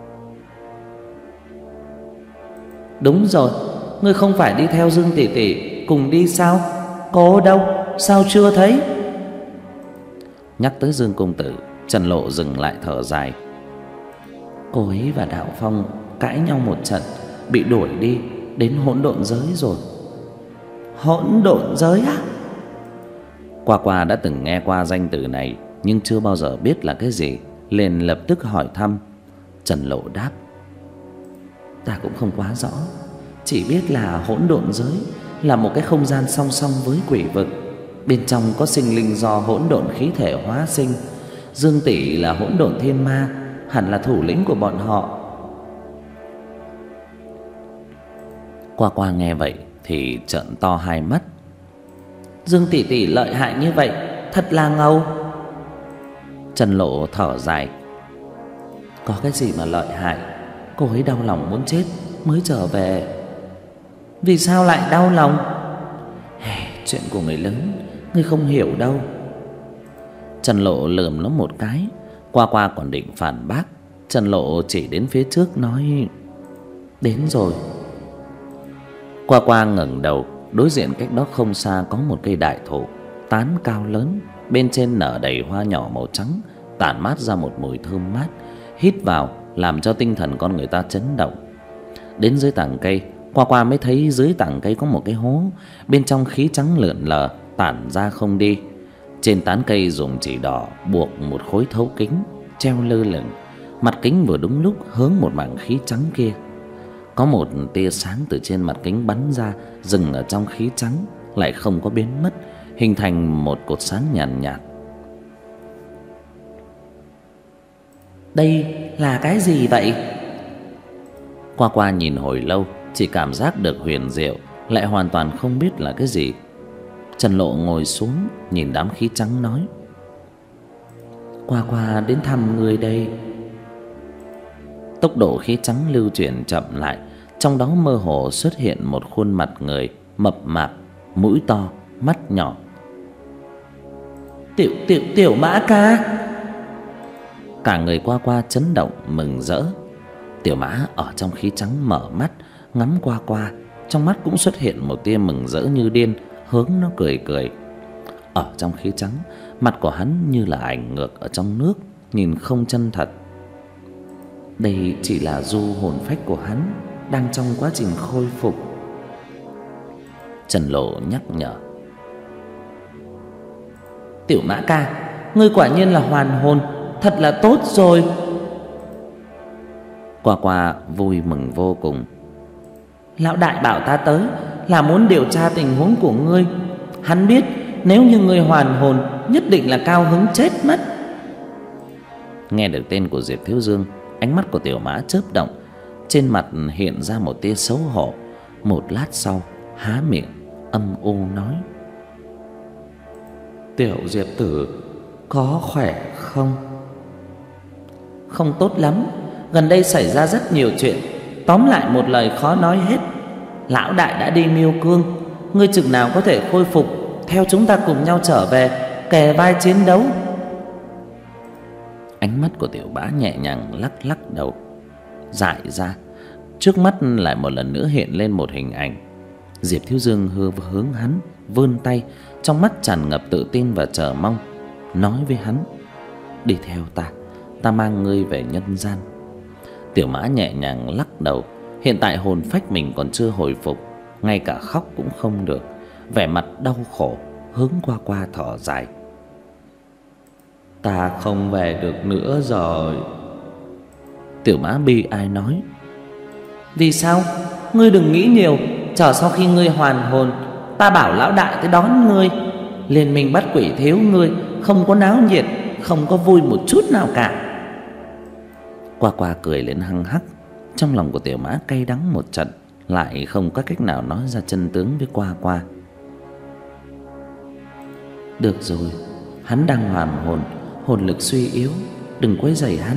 "Đúng rồi, ngươi không phải đi theo Dương tỷ tỷ cùng đi sao? Cô đâu, sao chưa thấy?" Nhắc tới Dương công tử, Trần Lộ dừng lại thở dài. "Cô ấy và Đạo Phong cãi nhau một trận, bị đuổi đi đến hỗn độn giới rồi." "Hỗn độn giới á?" Qua Qua đã từng nghe qua danh từ này, nhưng chưa bao giờ biết là cái gì, liền lập tức hỏi thăm. Trần Lộ đáp: "Ta cũng không quá rõ, chỉ biết là hỗn độn giới là một cái không gian song song với quỷ vực. Bên trong có sinh linh do hỗn độn khí thể hóa sinh. Dương tỷ là hỗn độn thiên ma, hẳn là thủ lĩnh của bọn họ." Qua Qua nghe vậy thì trợn to hai mắt. "Dương tỷ tỷ lợi hại như vậy, thật là ngầu." Trần Lộ thở dài. "Có cái gì mà lợi hại, cô ấy đau lòng muốn chết mới trở về." "Vì sao lại đau lòng?" "Chuyện của người lớn, ngươi không hiểu đâu." Trần Lộ lườm nó một cái. Qua Qua còn định phản bác, Trần Lộ chỉ đến phía trước nói: "Đến rồi." Qua Qua ngẩng đầu, đối diện cách đó không xa có một cây đại thụ, tán cao lớn, bên trên nở đầy hoa nhỏ màu trắng, tản mát ra một mùi thơm mát, hít vào làm cho tinh thần con người ta chấn động. Đến dưới tảng cây, Qua Qua mới thấy dưới tảng cây có một cái hố, bên trong khí trắng lượn lờ tản ra không đi. Trên tán cây dùng chỉ đỏ buộc một khối thấu kính treo lơ lửng, mặt kính vừa đúng lúc hướng một mảng khí trắng kia. Có một tia sáng từ trên mặt kính bắn ra, dừng ở trong khí trắng, lại không có biến mất, hình thành một cột sáng nhàn nhạt, nhạt. "Đây là cái gì vậy?" Qua Qua nhìn hồi lâu, chỉ cảm giác được huyền diệu, lại hoàn toàn không biết là cái gì. Trần Lộ ngồi xuống nhìn đám khí trắng nói: "Qua Qua đến thăm người đây." Tốc độ khí trắng lưu chuyển chậm lại, trong đó mơ hồ xuất hiện một khuôn mặt người mập mạp, mũi to, mắt nhỏ. "Tiểu tiểu tiểu Mã ca." Cả người Qua Qua chấn động mừng rỡ. Tiểu Mã ở trong khí trắng mở mắt, ngắm Qua Qua, trong mắt cũng xuất hiện một tia mừng rỡ như điên, hướng nó cười cười. Ở trong khí trắng, mặt của hắn như là ảnh ngược ở trong nước, nhìn không chân thật. Đây chỉ là du hồn phách của hắn đang trong quá trình khôi phục. Trần Lộ nhắc nhở. Tiểu Mã ca, ngươi quả nhiên là hoàn hồn, thật là tốt rồi. Qua Qua vui mừng vô cùng. Lão đại bảo ta tới là muốn điều tra tình huống của ngươi. Hắn biết nếu như ngươi hoàn hồn nhất định là cao hứng chết mất. Nghe được tên của Diệp Thiếu Dương, ánh mắt của Tiểu Mã chớp động, trên mặt hiện ra một tia xấu hổ. Một lát sau há miệng âm u nói: Tiểu Diệp tử có khỏe không? Không tốt lắm, gần đây xảy ra rất nhiều chuyện, tóm lại một lời khó nói hết. Lão đại đã đi Miêu Cương, ngươi chừng nào có thể khôi phục, theo chúng ta cùng nhau trở về, kề vai chiến đấu. Ánh mắt của Tiểu Bá nhẹ nhàng lắc lắc đầu, dại ra. Trước mắt lại một lần nữa hiện lên một hình ảnh. Diệp Thiếu Dương hư hướng hắn, vươn tay, trong mắt tràn ngập tự tin và chờ mong, nói với hắn: Đi theo ta, ta mang ngươi về nhân gian. Tiểu Mã nhẹ nhàng lắc đầu. Hiện tại hồn phách mình còn chưa hồi phục, ngay cả khóc cũng không được, vẻ mặt đau khổ, hướng Qua Qua thở dài: Ta không về được nữa rồi. Tiểu Mã bi ai nói: Vì sao? Ngươi đừng nghĩ nhiều, chờ sau khi ngươi hoàn hồn, ta bảo lão đại tới đón ngươi. Liên minh bắt quỷ thiếu ngươi không có náo nhiệt, không có vui một chút nào cả. Qua Qua cười lên hăng hắc. Trong lòng của Tiểu Mã cay đắng một trận, lại không có cách nào nói ra chân tướng với Qua Qua. Được rồi, hắn đang hoàn hồn, hồn lực suy yếu, đừng quấy rầy hắn.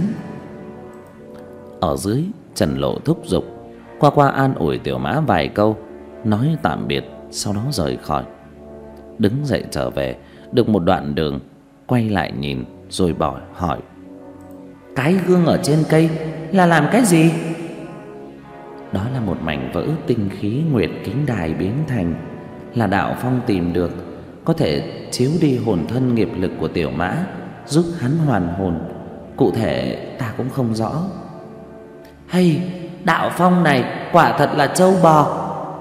Ở dưới, Trần Lộ thúc giục. Qua Qua an ủi Tiểu Mã vài câu, nói tạm biệt, sau đó rời khỏi. Đứng dậy trở về, được một đoạn đường, quay lại nhìn rồi bỏ hỏi: Cái gương ở trên cây là làm cái gì? Đó là một mảnh vỡ tinh khí nguyệt kính đài biến thành, là Đạo Phong tìm được, có thể chiếu đi hồn thân nghiệp lực của Tiểu Mã, giúp hắn hoàn hồn. Cụ thể ta cũng không rõ. Hay, Đạo Phong này quả thật là trâu bò.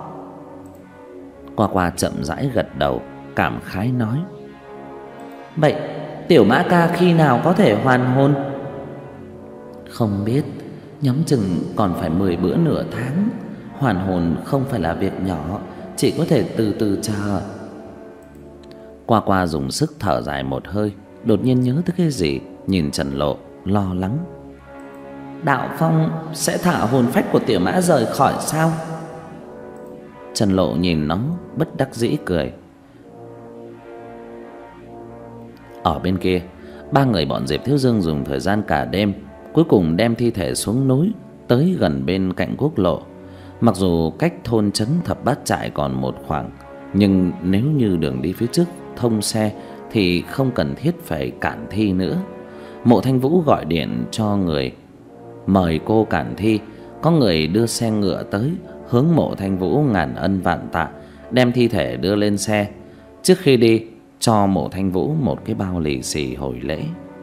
Qua Qua chậm rãi gật đầu, cảm khái nói: Vậy Tiểu Mã ca khi nào có thể hoàn hồn? Không biết, nhắm chừng còn phải mười bữa nửa tháng. Hoàn hồn không phải là việc nhỏ, chỉ có thể từ từ chờ. Qua Qua dùng sức thở dài một hơi, đột nhiên nhớ tới cái gì, nhìn Trần Lộ lo lắng: Đạo Phong sẽ thả hồn phách của Tiểu Mã rời khỏi sao? Trần Lộ nhìn nó bất đắc dĩ cười. Ở bên kia, ba người bọn Diệp Thiếu Dương dùng thời gian cả đêm, cuối cùng đem thi thể xuống núi, tới gần bên cạnh quốc lộ. Mặc dù cách thôn trấn Thập Bát Trại còn một khoảng, nhưng nếu như đường đi phía trước thông xe thì không cần thiết phải cản thi nữa. Mộ Thanh Vũ gọi điện cho người mời cô cản thi. Có người đưa xe ngựa tới, hướng Mộ Thanh Vũ ngàn ân vạn tạ, đem thi thể đưa lên xe. Trước khi đi, cho Mộ Thanh Vũ một cái bao lì xì hồi lễ.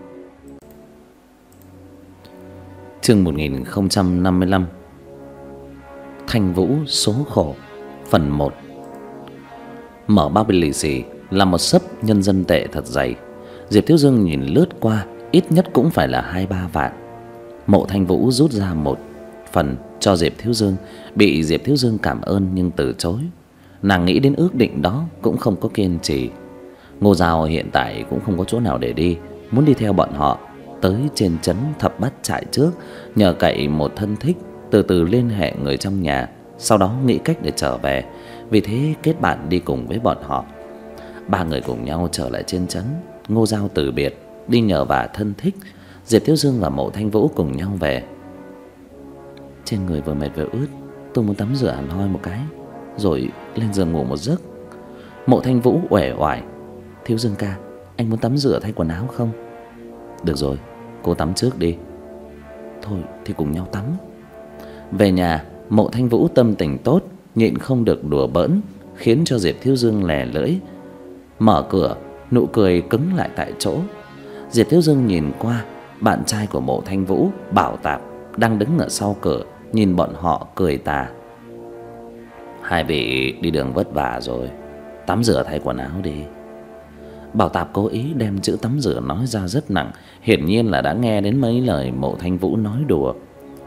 Chương một nghìn không trăm năm mươi lăm. Thanh Vũ số khổ, phần một. Mở bao bì lì xì là một xấp nhân dân tệ thật dày. Diệp Thiếu Dương nhìn lướt qua, ít nhất cũng phải là hai ba vạn. Mộ Thanh Vũ rút ra một phần cho Diệp Thiếu Dương, bị Diệp Thiếu Dương cảm ơn nhưng từ chối. Nàng nghĩ đến ước định đó cũng không có kiên trì. Ngô Giao hiện tại cũng không có chỗ nào để đi, muốn đi theo bọn họ tới trên trấn Thập Bát Trại trước, nhờ cậy một thân thích, từ từ liên hệ người trong nhà, sau đó nghĩ cách để trở về. Vì thế kết bạn đi cùng với bọn họ. Ba người cùng nhau trở lại trên trấn. Ngô Giao từ biệt, đi nhờ vả thân thích. Diệp Thiếu Dương và Mộ Thanh Vũ cùng nhau về. Trên người vừa mệt vừa ướt, tôi muốn tắm rửa hẳn hoi một cái, rồi lên giường ngủ một giấc. Mộ Thanh Vũ uể oải: Thiếu Dương ca, anh muốn tắm rửa thay quần áo không? Được rồi, cô tắm trước đi. Thôi thì cùng nhau tắm. Về nhà, Mộ Thanh Vũ tâm tình tốt, nhịn không được đùa bỡn, khiến cho Diệp Thiếu Dương lè lưỡi. Mở cửa, nụ cười cứng lại tại chỗ. Diệp Thiếu Dương nhìn qua, bạn trai của Mộ Thanh Vũ, Bảo Tạp, đang đứng ở sau cửa, nhìn bọn họ cười tà: Hai vị đi đường vất vả rồi, tắm rửa thay quần áo đi. Bảo Tạp cố ý đem chữ tắm rửa nói ra rất nặng, hiển nhiên là đã nghe đến mấy lời Mộ Thanh Vũ nói đùa.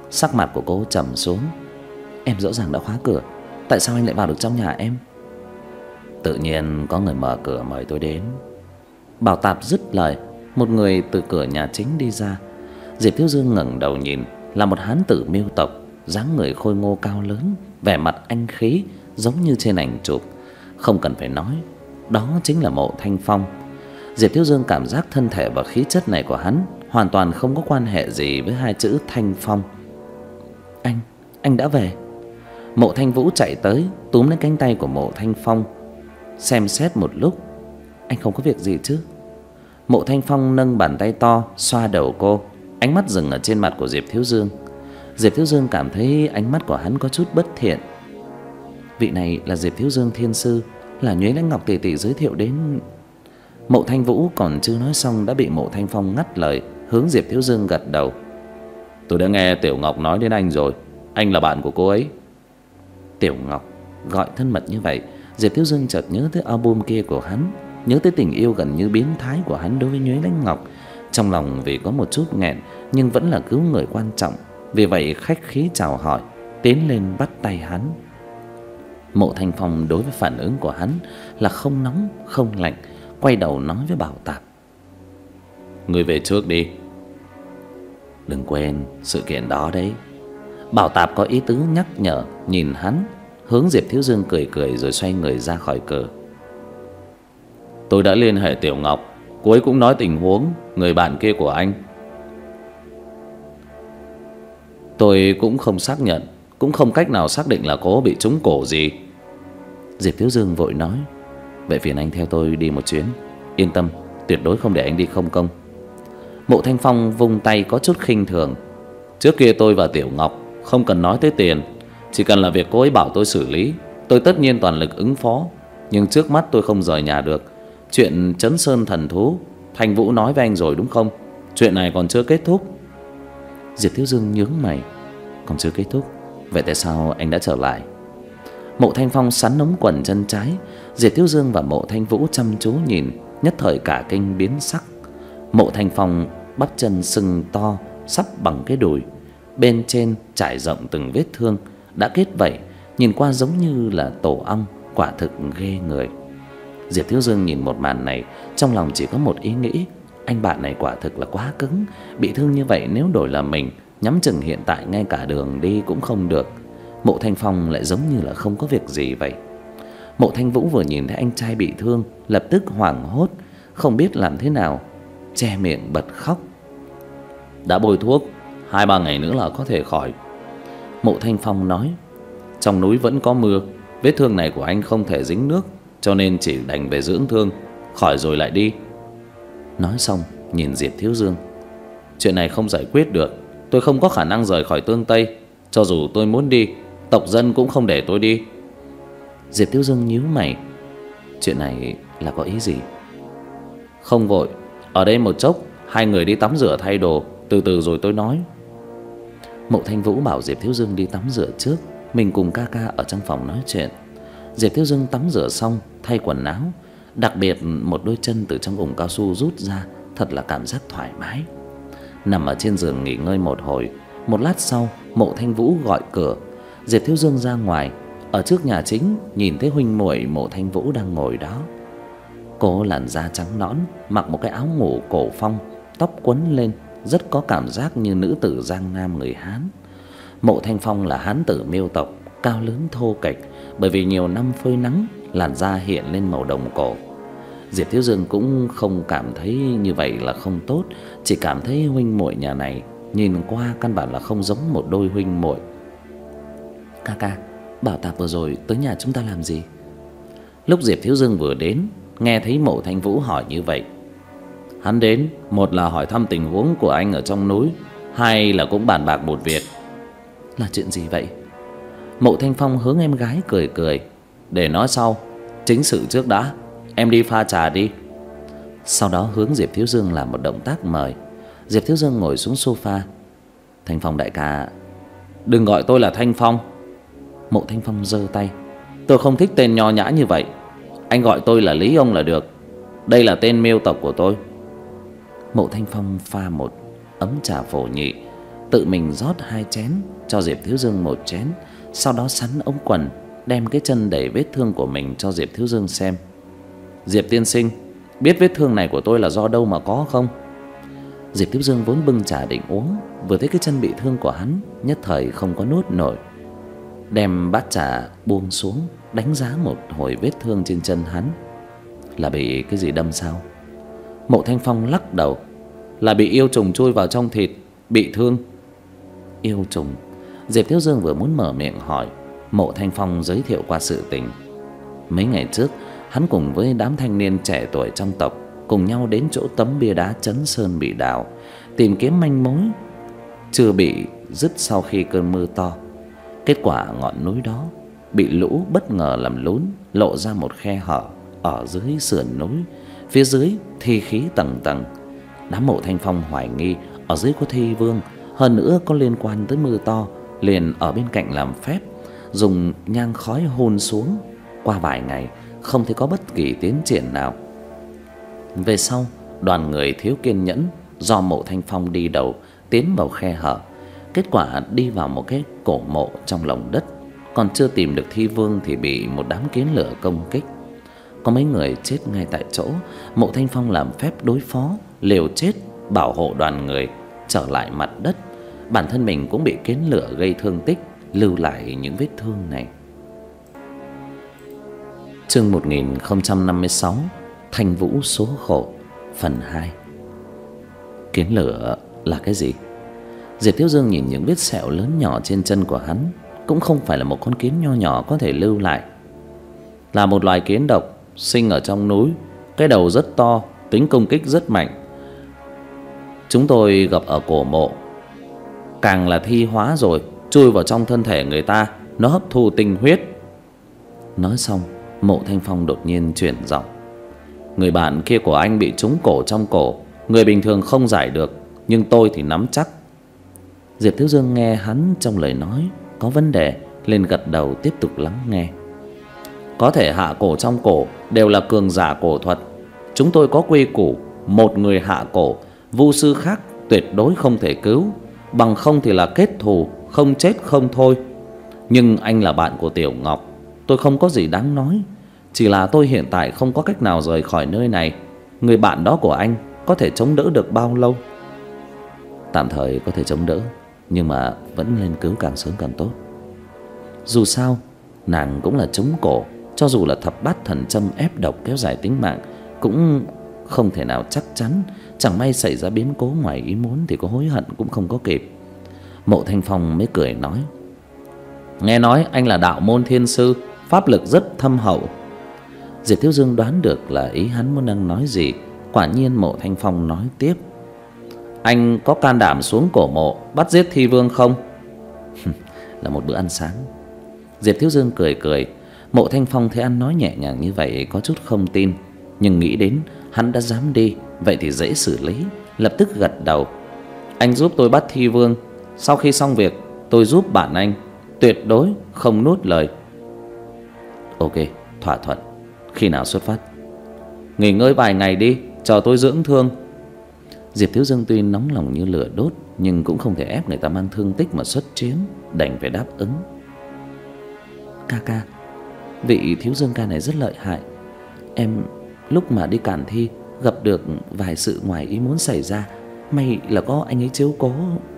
Sắc mặt của cô trầm xuống. Em rõ ràng đã khóa cửa, tại sao anh lại vào được trong nhà em? Tự nhiên có người mở cửa mời tôi đến. Bảo Tạp dứt lời, một người từ cửa nhà chính đi ra. Diệp Thiếu Dương ngẩng đầu nhìn, là một hán tử Miêu tộc, dáng người khôi ngô cao lớn, vẻ mặt anh khí giống như trên ảnh chụp. Không cần phải nói, đó chính là Mộ Thanh Phong. Diệp Thiếu Dương cảm giác thân thể và khí chất này của hắn hoàn toàn không có quan hệ gì với hai chữ Thanh Phong. Anh, anh đã về. Mộ Thanh Vũ chạy tới, túm lấy cánh tay của Mộ Thanh Phong, xem xét một lúc. Anh không có việc gì chứ? Mộ Thanh Phong nâng bàn tay to xoa đầu cô, ánh mắt dừng ở trên mặt của Diệp Thiếu Dương. Diệp Thiếu Dương cảm thấy ánh mắt của hắn có chút bất thiện. Vị này là Diệp Thiếu Dương thiên sư, là Nhuế Lãnh Ngọc tỷ tỷ giới thiệu đến. Mộ Thanh Vũ còn chưa nói xong đã bị Mộ Thanh Phong ngắt lời, hướng Diệp Thiếu Dương gật đầu. Tôi đã nghe Tiểu Ngọc nói đến anh rồi, anh là bạn của cô ấy. Tiểu Ngọc, gọi thân mật như vậy, Diệp Thiếu Dương chợt nhớ tới album kia của hắn, nhớ tới tình yêu gần như biến thái của hắn đối với Nhuế Lãnh Ngọc. Trong lòng vì có một chút nghẹn, nhưng vẫn là cứu người quan trọng, vì vậy khách khí chào hỏi, tiến lên bắt tay hắn. Mộ Thanh Phong đối với phản ứng của hắn là không nóng không lạnh, quay đầu nói với Bảo Tạp. Người về trước đi. Đừng quên sự kiện đó đấy. Bảo Tạp có ý tứ nhắc nhở, nhìn hắn, hướng Diệp Thiếu Dương cười cười rồi xoay người ra khỏi cửa. Tôi đã liên hệ Tiểu Ngọc, cô ấy cũng nói tình huống người bạn kia của anh. Tôi cũng không xác nhận, cũng không cách nào xác định là cô bị trúng cổ gì. Diệp Thiếu Dương vội nói. Vậy phiền anh theo tôi đi một chuyến. Yên tâm, tuyệt đối không để anh đi không công. Mộ Thanh Phong vung tay có chút khinh thường. Trước kia tôi và Tiểu Ngọc không cần nói tới tiền, chỉ cần là việc cô ấy bảo tôi xử lý, tôi tất nhiên toàn lực ứng phó. Nhưng trước mắt tôi không rời nhà được. Chuyện Trấn Sơn thần thú, Thanh Vũ nói với anh rồi đúng không? Chuyện này còn chưa kết thúc. Diệp Thiếu Dương nhướng mày. Còn chưa kết thúc? Vậy tại sao anh đã trở lại? Mộ Thanh Phong sắn ống quần chân trái. Diệp Thiếu Dương và Mộ Thanh Vũ chăm chú nhìn, nhất thời cả kinh biến sắc. Mộ Thanh Phong bắp chân sưng to, sắp bằng cái đùi, bên trên trải rộng từng vết thương đã kết vảy, nhìn qua giống như là tổ ong, quả thực ghê người. Diệp Thiếu Dương nhìn một màn này, trong lòng chỉ có một ý nghĩ, anh bạn này quả thực là quá cứng, bị thương như vậy nếu đổi là mình, nhắm chừng hiện tại ngay cả đường đi cũng không được. Mộ Thanh Phong lại giống như là không có việc gì vậy. Mộ Thanh Vũ vừa nhìn thấy anh trai bị thương, lập tức hoảng hốt, không biết làm thế nào, che miệng bật khóc. Đã bôi thuốc, hai ba ngày nữa là có thể khỏi. Mộ Thanh Phong nói. Trong núi vẫn có mưa, vết thương này của anh không thể dính nước, cho nên chỉ đành về dưỡng thương, khỏi rồi lại đi. Nói xong nhìn Diệp Thiếu Dương. Chuyện này không giải quyết được, tôi không có khả năng rời khỏi Tương Tây. Cho dù tôi muốn đi, tộc dân cũng không để tôi đi. Diệp Thiếu Dương nhíu mày. Chuyện này là có ý gì? Không vội, ở đây một chốc, hai người đi tắm rửa thay đồ, từ từ rồi tôi nói. Mộ Thanh Vũ bảo Diệp Thiếu Dương đi tắm rửa trước, mình cùng ca ca ở trong phòng nói chuyện. Diệp Thiếu Dương tắm rửa xong, thay quần áo, đặc biệt một đôi chân từ trong ủng cao su rút ra, thật là cảm giác thoải mái. Nằm ở trên giường nghỉ ngơi một hồi, một lát sau, Mộ Thanh Vũ gọi cửa. Diệp Thiếu Dương ra ngoài, ở trước nhà chính nhìn thấy huynh muội Mộ Thanh Vũ đang ngồi đó. Cô làn da trắng nõn, mặc một cái áo ngủ cổ phong, tóc quấn lên, rất có cảm giác như nữ tử Giang Nam người Hán. Mộ Thanh Phong là hán tử Miêu tộc, cao lớn thô kệch, bởi vì nhiều năm phơi nắng, làn da hiện lên màu đồng cổ. Diệp Thiếu Dương cũng không cảm thấy như vậy là không tốt, chỉ cảm thấy huynh muội nhà này nhìn qua căn bản là không giống một đôi huynh muội. Ca ca, Bảo Tạp vừa rồi tới nhà chúng ta làm gì? Lúc Diệp Thiếu Dương vừa đến, nghe thấy Mộ Thanh Vũ hỏi như vậy. Hắn đến, một là hỏi thăm tình huống của anh ở trong núi, hai là cũng bàn bạc một việc. Là chuyện gì vậy? Mộ Thanh Phong hướng em gái cười cười. Để nói sau, chính sự trước đã, em đi pha trà đi. Sau đó hướng Diệp Thiếu Dương làm một động tác mời. Diệp Thiếu Dương ngồi xuống sofa. Thanh Phong đại ca. Đừng gọi tôi là Thanh Phong. Mộ Thanh Phong giơ tay. Tôi không thích tên nho nhã như vậy, anh gọi tôi là Lý Ông là được. Đây là tên Miêu tộc của tôi. Mộ Thanh Phong pha một ấm trà phổ nhị, tự mình rót hai chén, cho Diệp Thiếu Dương một chén, sau đó sắn ống quần, đem cái chân đầy vết thương của mình cho Diệp Thiếu Dương xem. "Diệp tiên sinh, biết vết thương này của tôi là do đâu mà có không?" Diệp Thiếu Dương vốn bưng trà định uống, vừa thấy cái chân bị thương của hắn, nhất thời không có nuốt nổi, đem bát trà buông xuống, đánh giá một hồi vết thương trên chân hắn. "Là bị cái gì đâm sao?" Mộ Thanh Phong lắc đầu. "Là bị yêu trùng chui vào trong thịt, bị thương." "Yêu trùng?" Diệp Thiếu Dương vừa muốn mở miệng hỏi, Mộ Thanh Phong giới thiệu qua sự tình. Mấy ngày trước, hắn cùng với đám thanh niên trẻ tuổi trong tộc cùng nhau đến chỗ tấm bia đá Chấn Sơn bị đào, tìm kiếm manh mối chưa bị dứt sau khi cơn mưa to. Kết quả ngọn núi đó bị lũ bất ngờ làm lún, lộ ra một khe hở ở dưới sườn núi, phía dưới thi khí tầng tầng. Đám Mộ Thanh Phong hoài nghi ở dưới có thi vương, hơn nữa có liên quan tới mưa to, liền ở bên cạnh làm phép, dùng nhang khói hôn xuống. Qua vài ngày không thấy có bất kỳ tiến triển nào. Về sau, đoàn người thiếu kiên nhẫn, do Mộ Thanh Phong đi đầu tiến vào khe hở. Kết quả đi vào một cái cổ mộ trong lòng đất, còn chưa tìm được thi vương thì bị một đám kiến lửa công kích. Có mấy người chết ngay tại chỗ. Mộ Thanh Phong làm phép đối phó, liều chết bảo hộ đoàn người trở lại mặt đất. Bản thân mình cũng bị kiến lửa gây thương tích, lưu lại những vết thương này. Chương một nghìn không trăm năm mươi sáu, Thanh Vũ số khổ, phần hai. Kiến lửa là cái gì? Diệp Thiếu Dương nhìn những vết sẹo lớn nhỏ trên chân của hắn, cũng không phải là một con kiến nho nhỏ có thể lưu lại. Là một loài kiến độc, sinh ở trong núi, cái đầu rất to, tính công kích rất mạnh. Chúng tôi gặp ở cổ mộ, càng là thi hóa rồi, chui vào trong thân thể người ta, nó hấp thu tinh huyết. Nói xong, Mộ Thanh Phong đột nhiên chuyển giọng. Người bạn kia của anh bị trúng cổ trong cổ, người bình thường không giải được, nhưng tôi thì nắm chắc. Diệp Thiếu Dương nghe hắn trong lời nói có vấn đề, liền gật đầu tiếp tục lắng nghe. Có thể hạ cổ trong cổ đều là cường giả cổ thuật. Chúng tôi có quy củ, một người hạ cổ, vu sư khác tuyệt đối không thể cứu, bằng không thì là kết thù, không chết không thôi. Nhưng anh là bạn của Tiểu Ngọc, tôi không có gì đáng nói, chỉ là tôi hiện tại không có cách nào rời khỏi nơi này. Người bạn đó của anh có thể chống đỡ được bao lâu? Tạm thời có thể chống đỡ, nhưng mà vẫn nên cứu càng sớm càng tốt. Dù sao nàng cũng là trúng cổ, cho dù là thập bát thần châm ép độc kéo dài tính mạng cũng không thể nào chắc chắn. Chẳng may xảy ra biến cố ngoài ý muốn thì có hối hận cũng không có kịp. Mộ Thanh Phong mới cười nói, nghe nói anh là đạo môn thiên sư, pháp lực rất thâm hậu. Diệp Thiếu Dương đoán được là ý hắn muốn đang nói gì. Quả nhiên Mộ Thanh Phong nói tiếp, anh có can đảm xuống cổ mộ bắt giết thi vương không? Là một bữa ăn sáng. Diệp Thiếu Dương cười cười. Mộ Thanh Phong thấy ăn nói nhẹ nhàng như vậy có chút không tin, nhưng nghĩ đến hắn đã dám đi, vậy thì dễ xử lý, lập tức gật đầu. Anh giúp tôi bắt thi vương, sau khi xong việc tôi giúp bạn anh, tuyệt đối không nuốt lời. Ok, thỏa thuận. Khi nào xuất phát? Nghỉ ngơi vài ngày đi, chờ tôi dưỡng thương. Diệp Thiếu Dương tuy nóng lòng như lửa đốt, nhưng cũng không thể ép người ta mang thương tích mà xuất chiến, đành phải đáp ứng. Ca ca, vị Thiếu Dương ca này rất lợi hại. Em lúc mà đi cản thi gặp được vài sự ngoài ý muốn xảy ra, may là có anh ấy chiếu cố.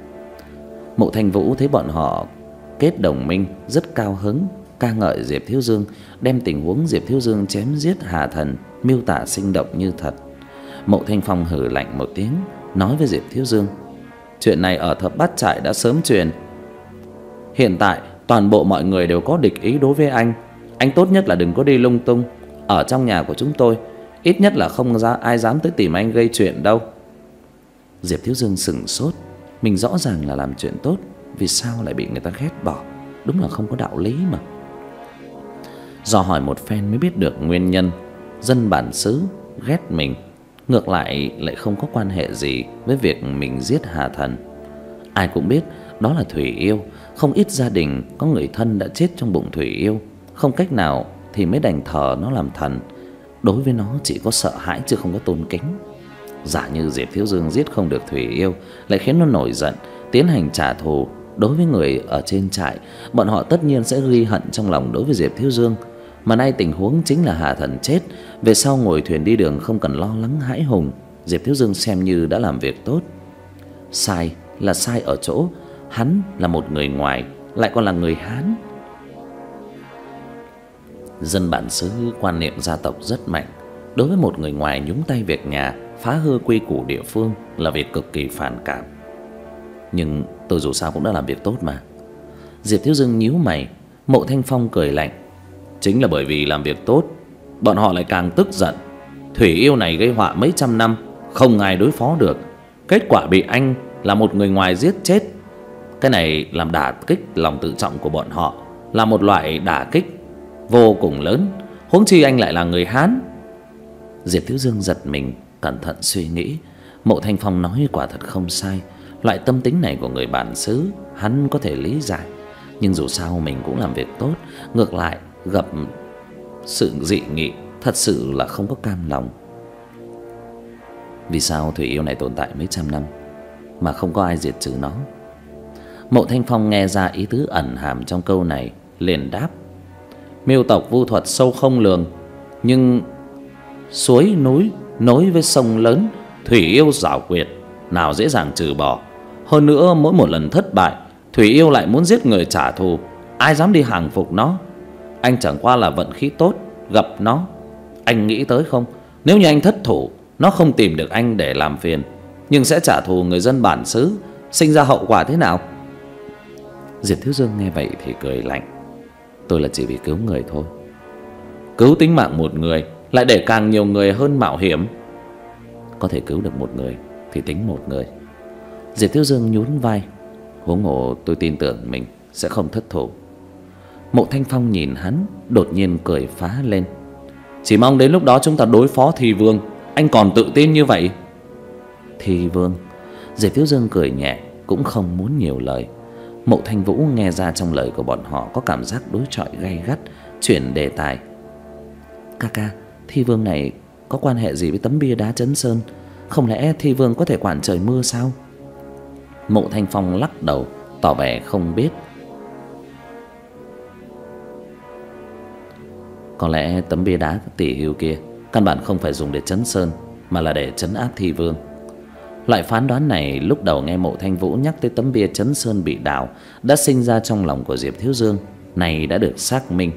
Mộ Thanh Vũ thấy bọn họ kết đồng minh rất cao hứng, ca ngợi Diệp Thiếu Dương, đem tình huống Diệp Thiếu Dương chém giết Hà Thần miêu tả sinh động như thật. Mộ Thanh Phong hừ lạnh một tiếng, nói với Diệp Thiếu Dương, chuyện này ở thập bát trại đã sớm truyền. Hiện tại toàn bộ mọi người đều có địch ý đối với anh, anh tốt nhất là đừng có đi lung tung. Ở trong nhà của chúng tôi ít nhất là không ra ai dám tới tìm anh gây chuyện đâu. Diệp Thiếu Dương sững sốt, mình rõ ràng là làm chuyện tốt, vì sao lại bị người ta ghét bỏ? Đúng là không có đạo lý mà. Do hỏi một phen mới biết được nguyên nhân. Dân bản xứ ghét mình, ngược lại lại không có quan hệ gì với việc mình giết Hà Thần. Ai cũng biết đó là Thủy Yêu, không ít gia đình có người thân đã chết trong bụng Thủy Yêu, không cách nào thì mới đành thờ nó làm thần. Đối với nó chỉ có sợ hãi chứ không có tôn kính. Giả như Diệp Thiếu Dương giết không được Thủy Yêu, lại khiến nó nổi giận, tiến hành trả thù đối với người ở trên trại, bọn họ tất nhiên sẽ ghi hận trong lòng đối với Diệp Thiếu Dương. Mà nay tình huống chính là Hà Thần chết, về sau ngồi thuyền đi đường không cần lo lắng hãi hùng, Diệp Thiếu Dương xem như đã làm việc tốt. Sai là sai ở chỗ hắn là một người ngoài, lại còn là người Hán. Dân bản xứ quan niệm gia tộc rất mạnh, đối với một người ngoài nhúng tay việc nhà, phá hư quy củ địa phương là việc cực kỳ phản cảm. Nhưng tôi dù sao cũng đã làm việc tốt mà. Diệp Thiếu Dương nhíu mày. Mộ Thanh Phong cười lạnh. Chính là bởi vì làm việc tốt, bọn họ lại càng tức giận. Thủy yêu này gây họa mấy trăm năm, không ai đối phó được, kết quả bị anh là một người ngoài giết chết. Cái này làm đả kích lòng tự trọng của bọn họ, là một loại đả kích vô cùng lớn. Huống chi anh lại là người Hán. Diệp Thiếu Dương giật mình, cẩn thận suy nghĩ. Mộ Thanh Phong nói quả thật không sai. Loại tâm tính này của người bản xứ hắn có thể lý giải. Nhưng dù sao mình cũng làm việc tốt, ngược lại gặp sự dị nghị, thật sự là không có cam lòng. Vì sao thủy yêu này tồn tại mấy trăm năm mà không có ai diệt trừ nó? Mộ Thanh Phong nghe ra ý tứ ẩn hàm trong câu này, liền đáp. Miêu tộc vu thuật sâu không lường, nhưng suối núi nối với sông lớn, thủy yêu giảo quyệt, nào dễ dàng trừ bỏ. Hơn nữa mỗi một lần thất bại, thủy yêu lại muốn giết người trả thù, ai dám đi hàng phục nó. Anh chẳng qua là vận khí tốt gặp nó. Anh nghĩ tới không, nếu như anh thất thủ, nó không tìm được anh để làm phiền, nhưng sẽ trả thù người dân bản xứ, sinh ra hậu quả thế nào? Diệp Thiếu Dương nghe vậy thì cười lạnh. Tôi là chỉ vì cứu người thôi. Cứu tính mạng một người lại để càng nhiều người hơn mạo hiểm. Có thể cứu được một người thì tính một người. Diệp Thiếu Dương nhún vai. Huống hồ tôi tin tưởng mình sẽ không thất thủ. Mộ Thanh Phong nhìn hắn, đột nhiên cười phá lên. Chỉ mong đến lúc đó chúng ta đối phó Thi Vương, anh còn tự tin như vậy? Thi Vương? Diệp Thiếu Dương cười nhẹ, cũng không muốn nhiều lời. Mộ Thanh Vũ nghe ra trong lời của bọn họ có cảm giác đối chọi gay gắt, chuyển đề tài. Ca ca, Thi Vương này có quan hệ gì với tấm bia đá Trấn Sơn? Không lẽ Thi Vương có thể quản trời mưa sao? Mộ Thanh Phong lắc đầu, tỏ vẻ không biết. Có lẽ tấm bia đá tỷ hưu kia căn bản không phải dùng để trấn sơn, mà là để trấn áp Thi Vương. Loại phán đoán này lúc đầu nghe Mộ Thanh Vũ nhắc tới tấm bia trấn sơn bị đào đã sinh ra trong lòng của Diệp Thiếu Dương, này đã được xác minh.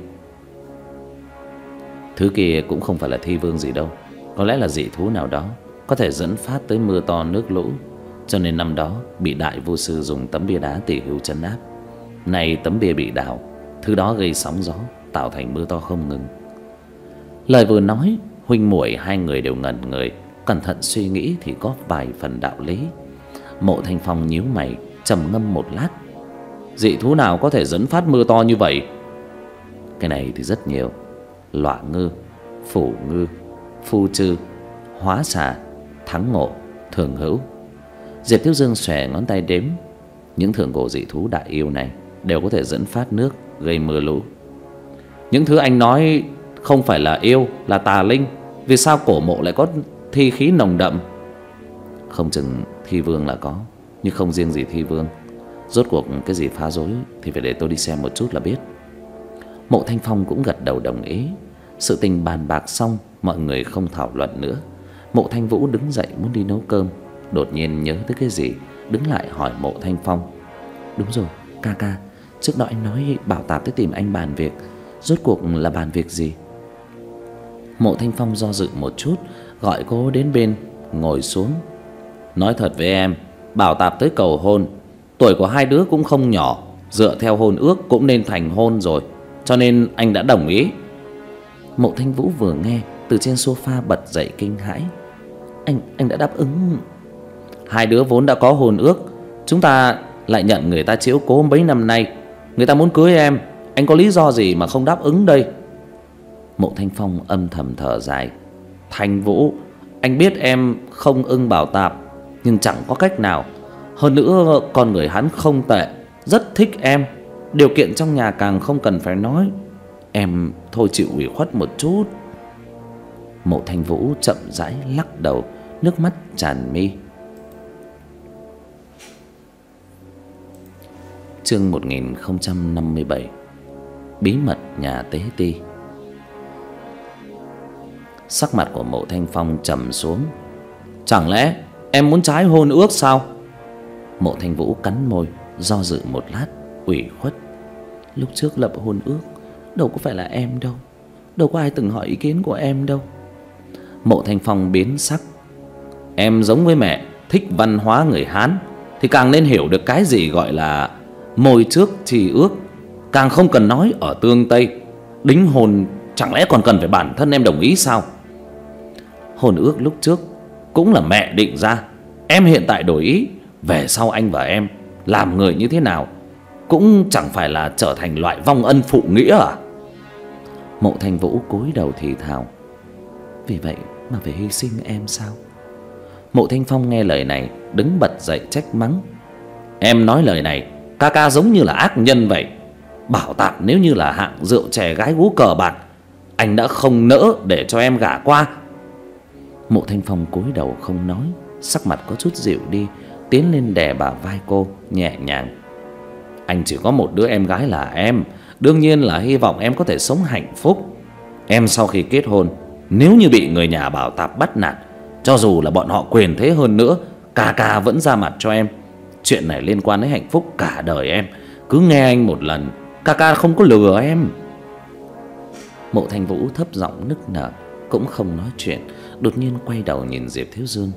Thứ kia cũng không phải là Thi Vương gì đâu, có lẽ là dị thú nào đó có thể dẫn phát tới mưa to nước lũ, cho nên năm đó bị đại vô sư dùng tấm bia đá tỷ hưu trấn áp. Này tấm bia bị đào, thứ đó gây sóng gió, tạo thành mưa to không ngừng. Lời vừa nói, huynh muội hai người đều ngẩn người, cẩn thận suy nghĩ thì có vài phần đạo lý. Mộ Thanh Phong nhíu mày, trầm ngâm một lát. Dị thú nào có thể dẫn phát mưa to như vậy? Cái này thì rất nhiều. Lọa ngư, phủ ngư, phu trư, hóa xà, thắng ngộ, thường hữu. Diệp Thiếu Dương xòe ngón tay đếm. Những thượng cổ dị thú đại yêu này đều có thể dẫn phát nước, gây mưa lũ. Những thứ anh nói không phải là yêu, là tà linh, vì sao cổ mộ lại có thi khí nồng đậm? Không chừng Thi Vương là có, nhưng không riêng gì Thi Vương. Rốt cuộc cái gì phá rối thì phải để tôi đi xem một chút là biết. Mộ Thanh Phong cũng gật đầu đồng ý. Sự tình bàn bạc xong, mọi người không thảo luận nữa. Mộ Thanh Vũ đứng dậy muốn đi nấu cơm, đột nhiên nhớ tới cái gì, đứng lại hỏi Mộ Thanh Phong. Đúng rồi, ca ca, trước đó anh nói Bảo Tạp tới tìm anh bàn việc, rốt cuộc là bàn việc gì? Mộ Thanh Phong do dự một chút, gọi cô đến bên, ngồi xuống. Nói thật với em, Bảo Tạp tới cầu hôn. Tuổi của hai đứa cũng không nhỏ, dựa theo hôn ước cũng nên thành hôn rồi, cho nên anh đã đồng ý. Mộ Thanh Vũ vừa nghe, từ trên sofa bật dậy kinh hãi. Anh anh đã đáp ứng? Hai đứa vốn đã có hôn ước, chúng ta lại nhận người ta chiếu cố mấy năm nay, người ta muốn cưới em, anh có lý do gì mà không đáp ứng đây? Mộ Thanh Phong âm thầm thở dài. Thanh Vũ, anh biết em không ưng Bảo Tạp, nhưng chẳng có cách nào. Hơn nữa con người hắn không tệ, rất thích em. Điều kiện trong nhà càng không cần phải nói. Em thôi chịu ủy khuất một chút. Mộ Thanh Vũ chậm rãi lắc đầu, nước mắt tràn mi. Chương một nghìn không trăm năm mươi bảy. Bí mật nhà Tế Ti. Sắc mặt của Mộ Thanh Phong trầm xuống. Chẳng lẽ em muốn trái hôn ước sao? Mộ Thanh Vũ cắn môi, do dự một lát, ủy khuất. Lúc trước lập hôn ước đâu có phải là em đâu, đâu có ai từng hỏi ý kiến của em đâu. Mộ Thanh Phong biến sắc. Em giống với mẹ, thích văn hóa người Hán thì càng nên hiểu được cái gì gọi là môi trước chi ước, càng không cần nói ở tương Tây. Đính hôn chẳng lẽ còn cần phải bản thân em đồng ý sao? Hôn ước lúc trước cũng là mẹ định ra, em hiện tại đổi ý, về sau anh và em làm người như thế nào cũng chẳng phải là trở thành loại vong ân phụ nghĩa à? Mộ Thanh Vũ cúi đầu thì thào. Vì vậy mà phải hy sinh em sao? Mộ Thanh Phong nghe lời này đứng bật dậy trách mắng. Em nói lời này ca ca giống như là ác nhân vậy. Bảo tạm nếu như là hạng rượu chè gái gú cờ bạc, anh đã không nỡ để cho em gả qua. Mộ Thanh Phong cúi đầu không nói, sắc mặt có chút dịu đi, tiến lên đè bả vai cô nhẹ nhàng. Anh chỉ có một đứa em gái là em, đương nhiên là hy vọng em có thể sống hạnh phúc. Em sau khi kết hôn, nếu như bị người nhà Bảo Tạp bắt nạt, cho dù là bọn họ quyền thế hơn nữa, ca ca vẫn ra mặt cho em. Chuyện này liên quan đến hạnh phúc cả đời em, cứ nghe anh một lần, ca ca không có lừa em. Mộ Thanh Vũ thấp giọng nức nở, cũng không nói chuyện, đột nhiên quay đầu nhìn Diệp Thiếu Dương.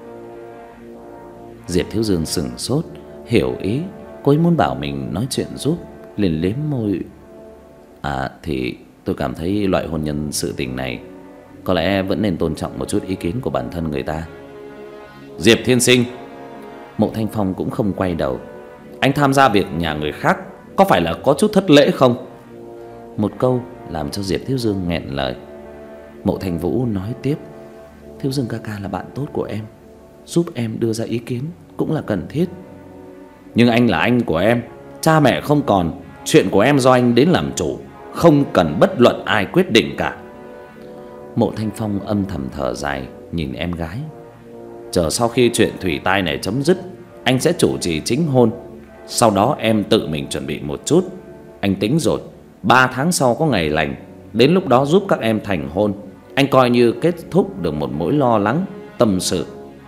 Diệp Thiếu Dương sững sốt, hiểu ý, cô ấy muốn bảo mình nói chuyện giúp, liền liếm môi. À thì tôi cảm thấy loại hôn nhân sự tình này có lẽ vẫn nên tôn trọng một chút ý kiến của bản thân người ta. Diệp tiên sinh. Mộ Thanh Phong cũng không quay đầu. Anh tham gia việc nhà người khác có phải là có chút thất lễ không? Một câu làm cho Diệp Thiếu Dương nghẹn lời. Mộ Thanh Vũ nói tiếp. Thiếu Dương ca ca là bạn tốt của em, giúp em đưa ra ý kiến cũng là cần thiết. Nhưng anh là anh của em, cha mẹ không còn, chuyện của em do anh đến làm chủ, không cần bất luận ai quyết định cả. Mộ Thanh Phong âm thầm thở dài, nhìn em gái. Chờ sau khi chuyện thủy tai này chấm dứt, anh sẽ chủ trì chính hôn. Sau đó em tự mình chuẩn bị một chút. Anh tính rồi, ba tháng sau có ngày lành, đến lúc đó giúp các em thành hôn. Anh coi như kết thúc được một mối lo lắng tâm sự.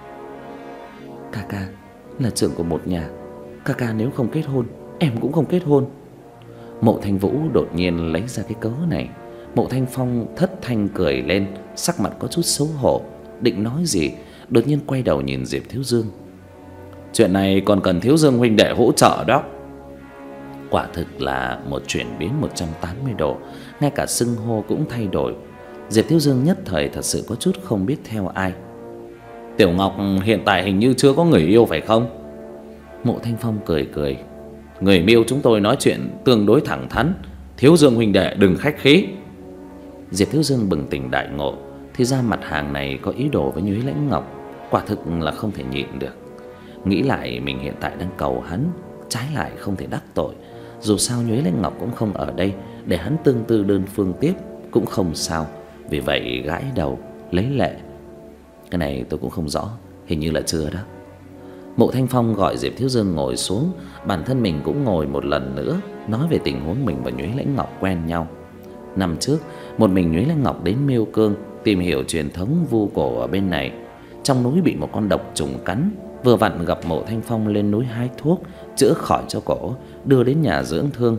Ca ca là trưởng của một nhà, ca ca nếu không kết hôn, em cũng không kết hôn. Mộ Thanh Vũ đột nhiên lấy ra cái cớ này. Mộ Thanh Phong thất thanh cười lên, sắc mặt có chút xấu hổ, định nói gì, đột nhiên quay đầu nhìn Diệp Thiếu Dương. Chuyện này còn cần Thiếu Dương huynh đệ hỗ trợ đó. Quả thực là một chuyển biến một trăm tám mươi độ, ngay cả xưng hô cũng thay đổi. Diệp Thiếu Dương nhất thời thật sự có chút không biết theo ai. Tiểu Ngọc hiện tại hình như chưa có người yêu phải không? Mộ Thanh Phong cười cười. Người Miêu chúng tôi nói chuyện tương đối thẳng thắn, Thiếu Dương huynh đệ đừng khách khí. Diệp Thiếu Dương bừng tỉnh đại ngộ, thì ra mặt hàng này có ý đồ với Nhuế Lãnh Ngọc, quả thực là không thể nhịn được. Nghĩ lại mình hiện tại đang cầu hắn, trái lại không thể đắc tội. Dù sao Nhuế Lãnh Ngọc cũng không ở đây, để hắn tương tư đơn phương tiếp cũng không sao. Vì vậy gãi đầu lấy lệ. Cái này tôi cũng không rõ, hình như là chưa đó. Mộ Thanh Phong gọi Diệp Thiếu Dương ngồi xuống, bản thân mình cũng ngồi một lần nữa, nói về tình huống mình và Nhuế Lãnh Ngọc quen nhau. Năm trước, một mình Nhuế Lãnh Ngọc đến Miêu Cương tìm hiểu truyền thống vu cổ ở bên này. Trong núi bị một con độc trùng cắn, vừa vặn gặp Mộ Thanh Phong lên núi hái thuốc chữa khỏi cho cổ, đưa đến nhà dưỡng thương.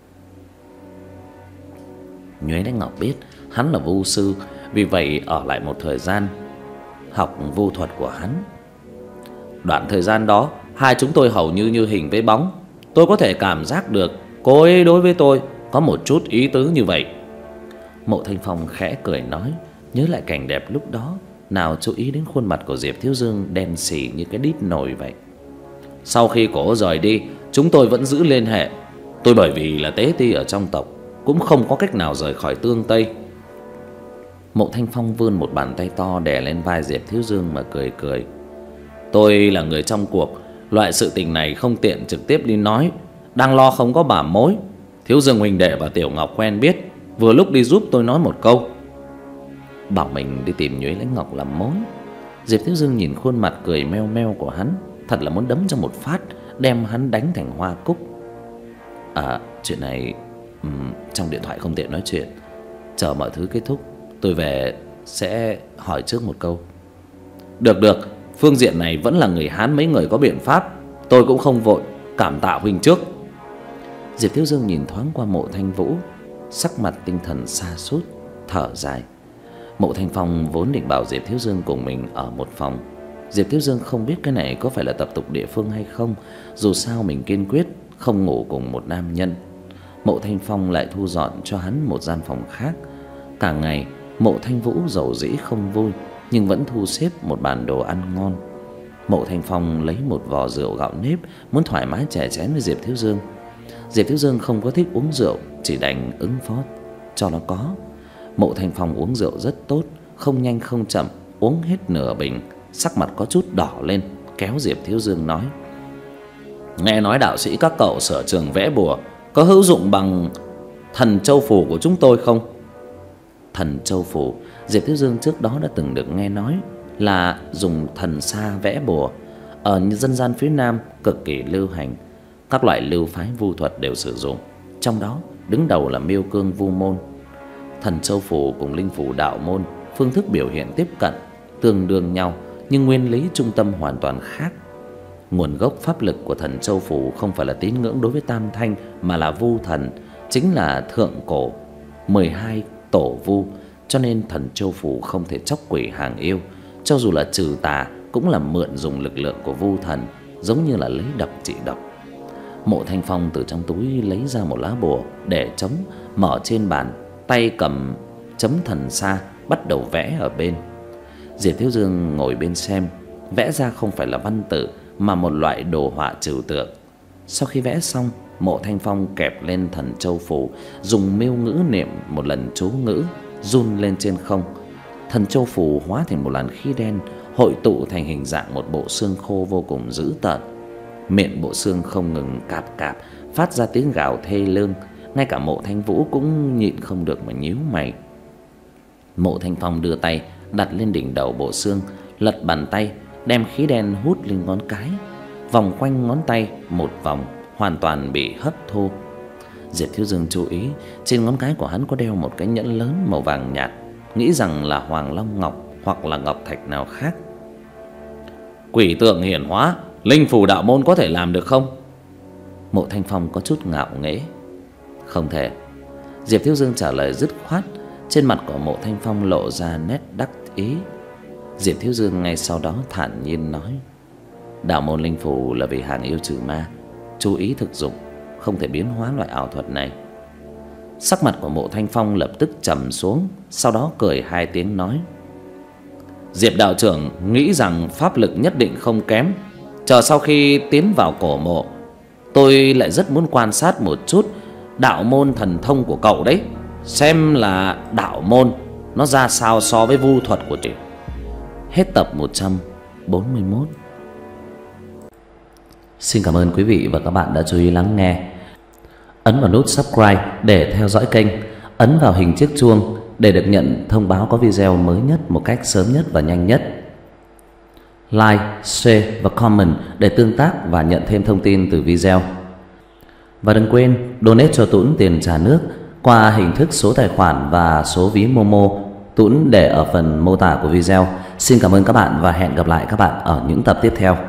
Nhuế Lãnh Ngọc biết hắn là vu sư, vì vậy ở lại một thời gian học vu thuật của hắn. Đoạn thời gian đó, hai chúng tôi hầu như như hình với bóng. Tôi có thể cảm giác được cô ấy đối với tôi có một chút ý tứ như vậy. Mộ Thanh Phong khẽ cười nói, nhớ lại cảnh đẹp lúc đó, nào chú ý đến khuôn mặt của Diệp Thiếu Dương đen xì như cái đít nồi vậy. Sau khi cổ rời đi, chúng tôi vẫn giữ liên hệ. Tôi bởi vì là tế ti ở trong tộc, cũng không có cách nào rời khỏi Tương Tây. Mộ Thanh Phong vươn một bàn tay to đè lên vai Diệp Thiếu Dương mà cười cười. Tôi là người trong cuộc, loại sự tình này không tiện trực tiếp đi nói, đang lo không có bà mối. Thiếu Dương huynh đệ và Tiểu Ngọc quen biết, vừa lúc đi giúp tôi nói một câu. Bảo mình đi tìm Nhuế Lãnh Ngọc làm mối. Diệp Thiếu Dương nhìn khuôn mặt cười meo meo của hắn, thật là muốn đấm cho một phát, đem hắn đánh thành hoa cúc. À, chuyện này um, trong điện thoại không tiện nói chuyện. Chờ mọi thứ kết thúc tôi về sẽ hỏi trước một câu. Được được, phương diện này vẫn là người Hán mấy người có biện pháp. Tôi cũng không vội, cảm tạ huynh trước. Diệp Thiếu Dương nhìn thoáng qua Mộ Thanh Vũ, sắc mặt tinh thần sa sút, thở dài. Mộ Thanh Phong vốn định bảo Diệp Thiếu Dương cùng mình ở một phòng. Diệp Thiếu Dương không biết cái này có phải là tập tục địa phương hay không, dù sao mình kiên quyết không ngủ cùng một nam nhân. Mộ Thanh Phong lại thu dọn cho hắn một gian phòng khác. Cả ngày Mộ Thanh Vũ dầu dĩ không vui, nhưng vẫn thu xếp một bàn đồ ăn ngon. Mộ Thanh Phong lấy một vò rượu gạo nếp, muốn thoải mái chè chén với Diệp Thiếu Dương. Diệp Thiếu Dương không có thích uống rượu, chỉ đành ứng phó cho nó có. Mộ Thanh Phong uống rượu rất tốt, không nhanh không chậm, uống hết nửa bình, sắc mặt có chút đỏ lên, kéo Diệp Thiếu Dương nói: Nghe nói đạo sĩ các cậu sở trường vẽ bùa có hữu dụng bằng thần châu phù của chúng tôi không? Thần châu phù, Diệp Thiếu Dương trước đó đã từng được nghe nói là dùng thần sa vẽ bùa, ở dân gian phía Nam cực kỳ lưu hành. Các loại lưu phái vu thuật đều sử dụng, trong đó đứng đầu là Miêu Cương Vu môn. Thần châu phù cùng linh phù đạo môn phương thức biểu hiện tiếp cận, tương đương nhau, nhưng nguyên lý trung tâm hoàn toàn khác. Nguồn gốc pháp lực của thần châu phù không phải là tín ngưỡng đối với Tam Thanh, mà là vu thần, chính là thượng cổ mười hai tổ vu, cho nên thần châu phù không thể chóc quỷ hàng yêu, cho dù là trừ tà cũng là mượn dùng lực lượng của vu thần, giống như là lấy độc trị độc. Mộ Thanh Phong từ trong túi lấy ra một lá bùa để trống, mở trên bàn, tay cầm chấm thần sa, bắt đầu vẽ ở bên. Diệp Thiếu Dương ngồi bên xem, vẽ ra không phải là văn tự mà một loại đồ họa trừu tượng. Sau khi vẽ xong, Mộ Thanh Phong kẹp lên thần châu phù, dùng miêu ngữ niệm một lần chú ngữ, run lên trên không. Thần châu phù hóa thành một làn khí đen, hội tụ thành hình dạng một bộ xương khô vô cùng dữ tợn. Miệng bộ xương không ngừng cạp cạp, phát ra tiếng gào thê lương. Ngay cả Mộ Thanh Vũ cũng nhịn không được mà nhíu mày. Mộ Thanh Phong đưa tay đặt lên đỉnh đầu bộ xương, lật bàn tay, đem khí đen hút lên ngón cái, vòng quanh ngón tay một vòng, hoàn toàn bị hấp thu. Diệp Thiếu Dương chú ý, trên ngón cái của hắn có đeo một cái nhẫn lớn màu vàng nhạt, nghĩ rằng là hoàng long ngọc hoặc là ngọc thạch nào khác. Quỷ tượng hiển hóa, linh phù đạo môn có thể làm được không? Mộ Thanh Phong có chút ngạo nghễ. Không thể. Diệp Thiếu Dương trả lời dứt khoát. Trên mặt của Mộ Thanh Phong lộ ra nét đắc ý. Diệp Thiếu Dương ngay sau đó thản nhiên nói: đạo môn linh phù là vì hàng yêu trừ ma, chú ý thực dụng, không thể biến hóa loại ảo thuật này. Sắc mặt của Mộ Thanh Phong lập tức trầm xuống, sau đó cười hai tiếng nói: Diệp đạo trưởng nghĩ rằng pháp lực nhất định không kém. Chờ sau khi tiến vào cổ mộ, tôi lại rất muốn quan sát một chút đạo môn thần thông của cậu đấy, xem là đạo môn nó ra sao so với vu thuật của chị. Hết tập một trăm bốn mươi mốt. Xin cảm ơn quý vị và các bạn đã chú ý lắng nghe. Ấn vào nút subscribe để theo dõi kênh, ấn vào hình chiếc chuông để được nhận thông báo có video mới nhất một cách sớm nhất và nhanh nhất. Like, share và comment để tương tác và nhận thêm thông tin từ video. Và đừng quên donate cho Tuấn tiền trà nước qua hình thức số tài khoản và số ví Momo, Tuấn để ở phần mô tả của video. Xin cảm ơn các bạn và hẹn gặp lại các bạn ở những tập tiếp theo.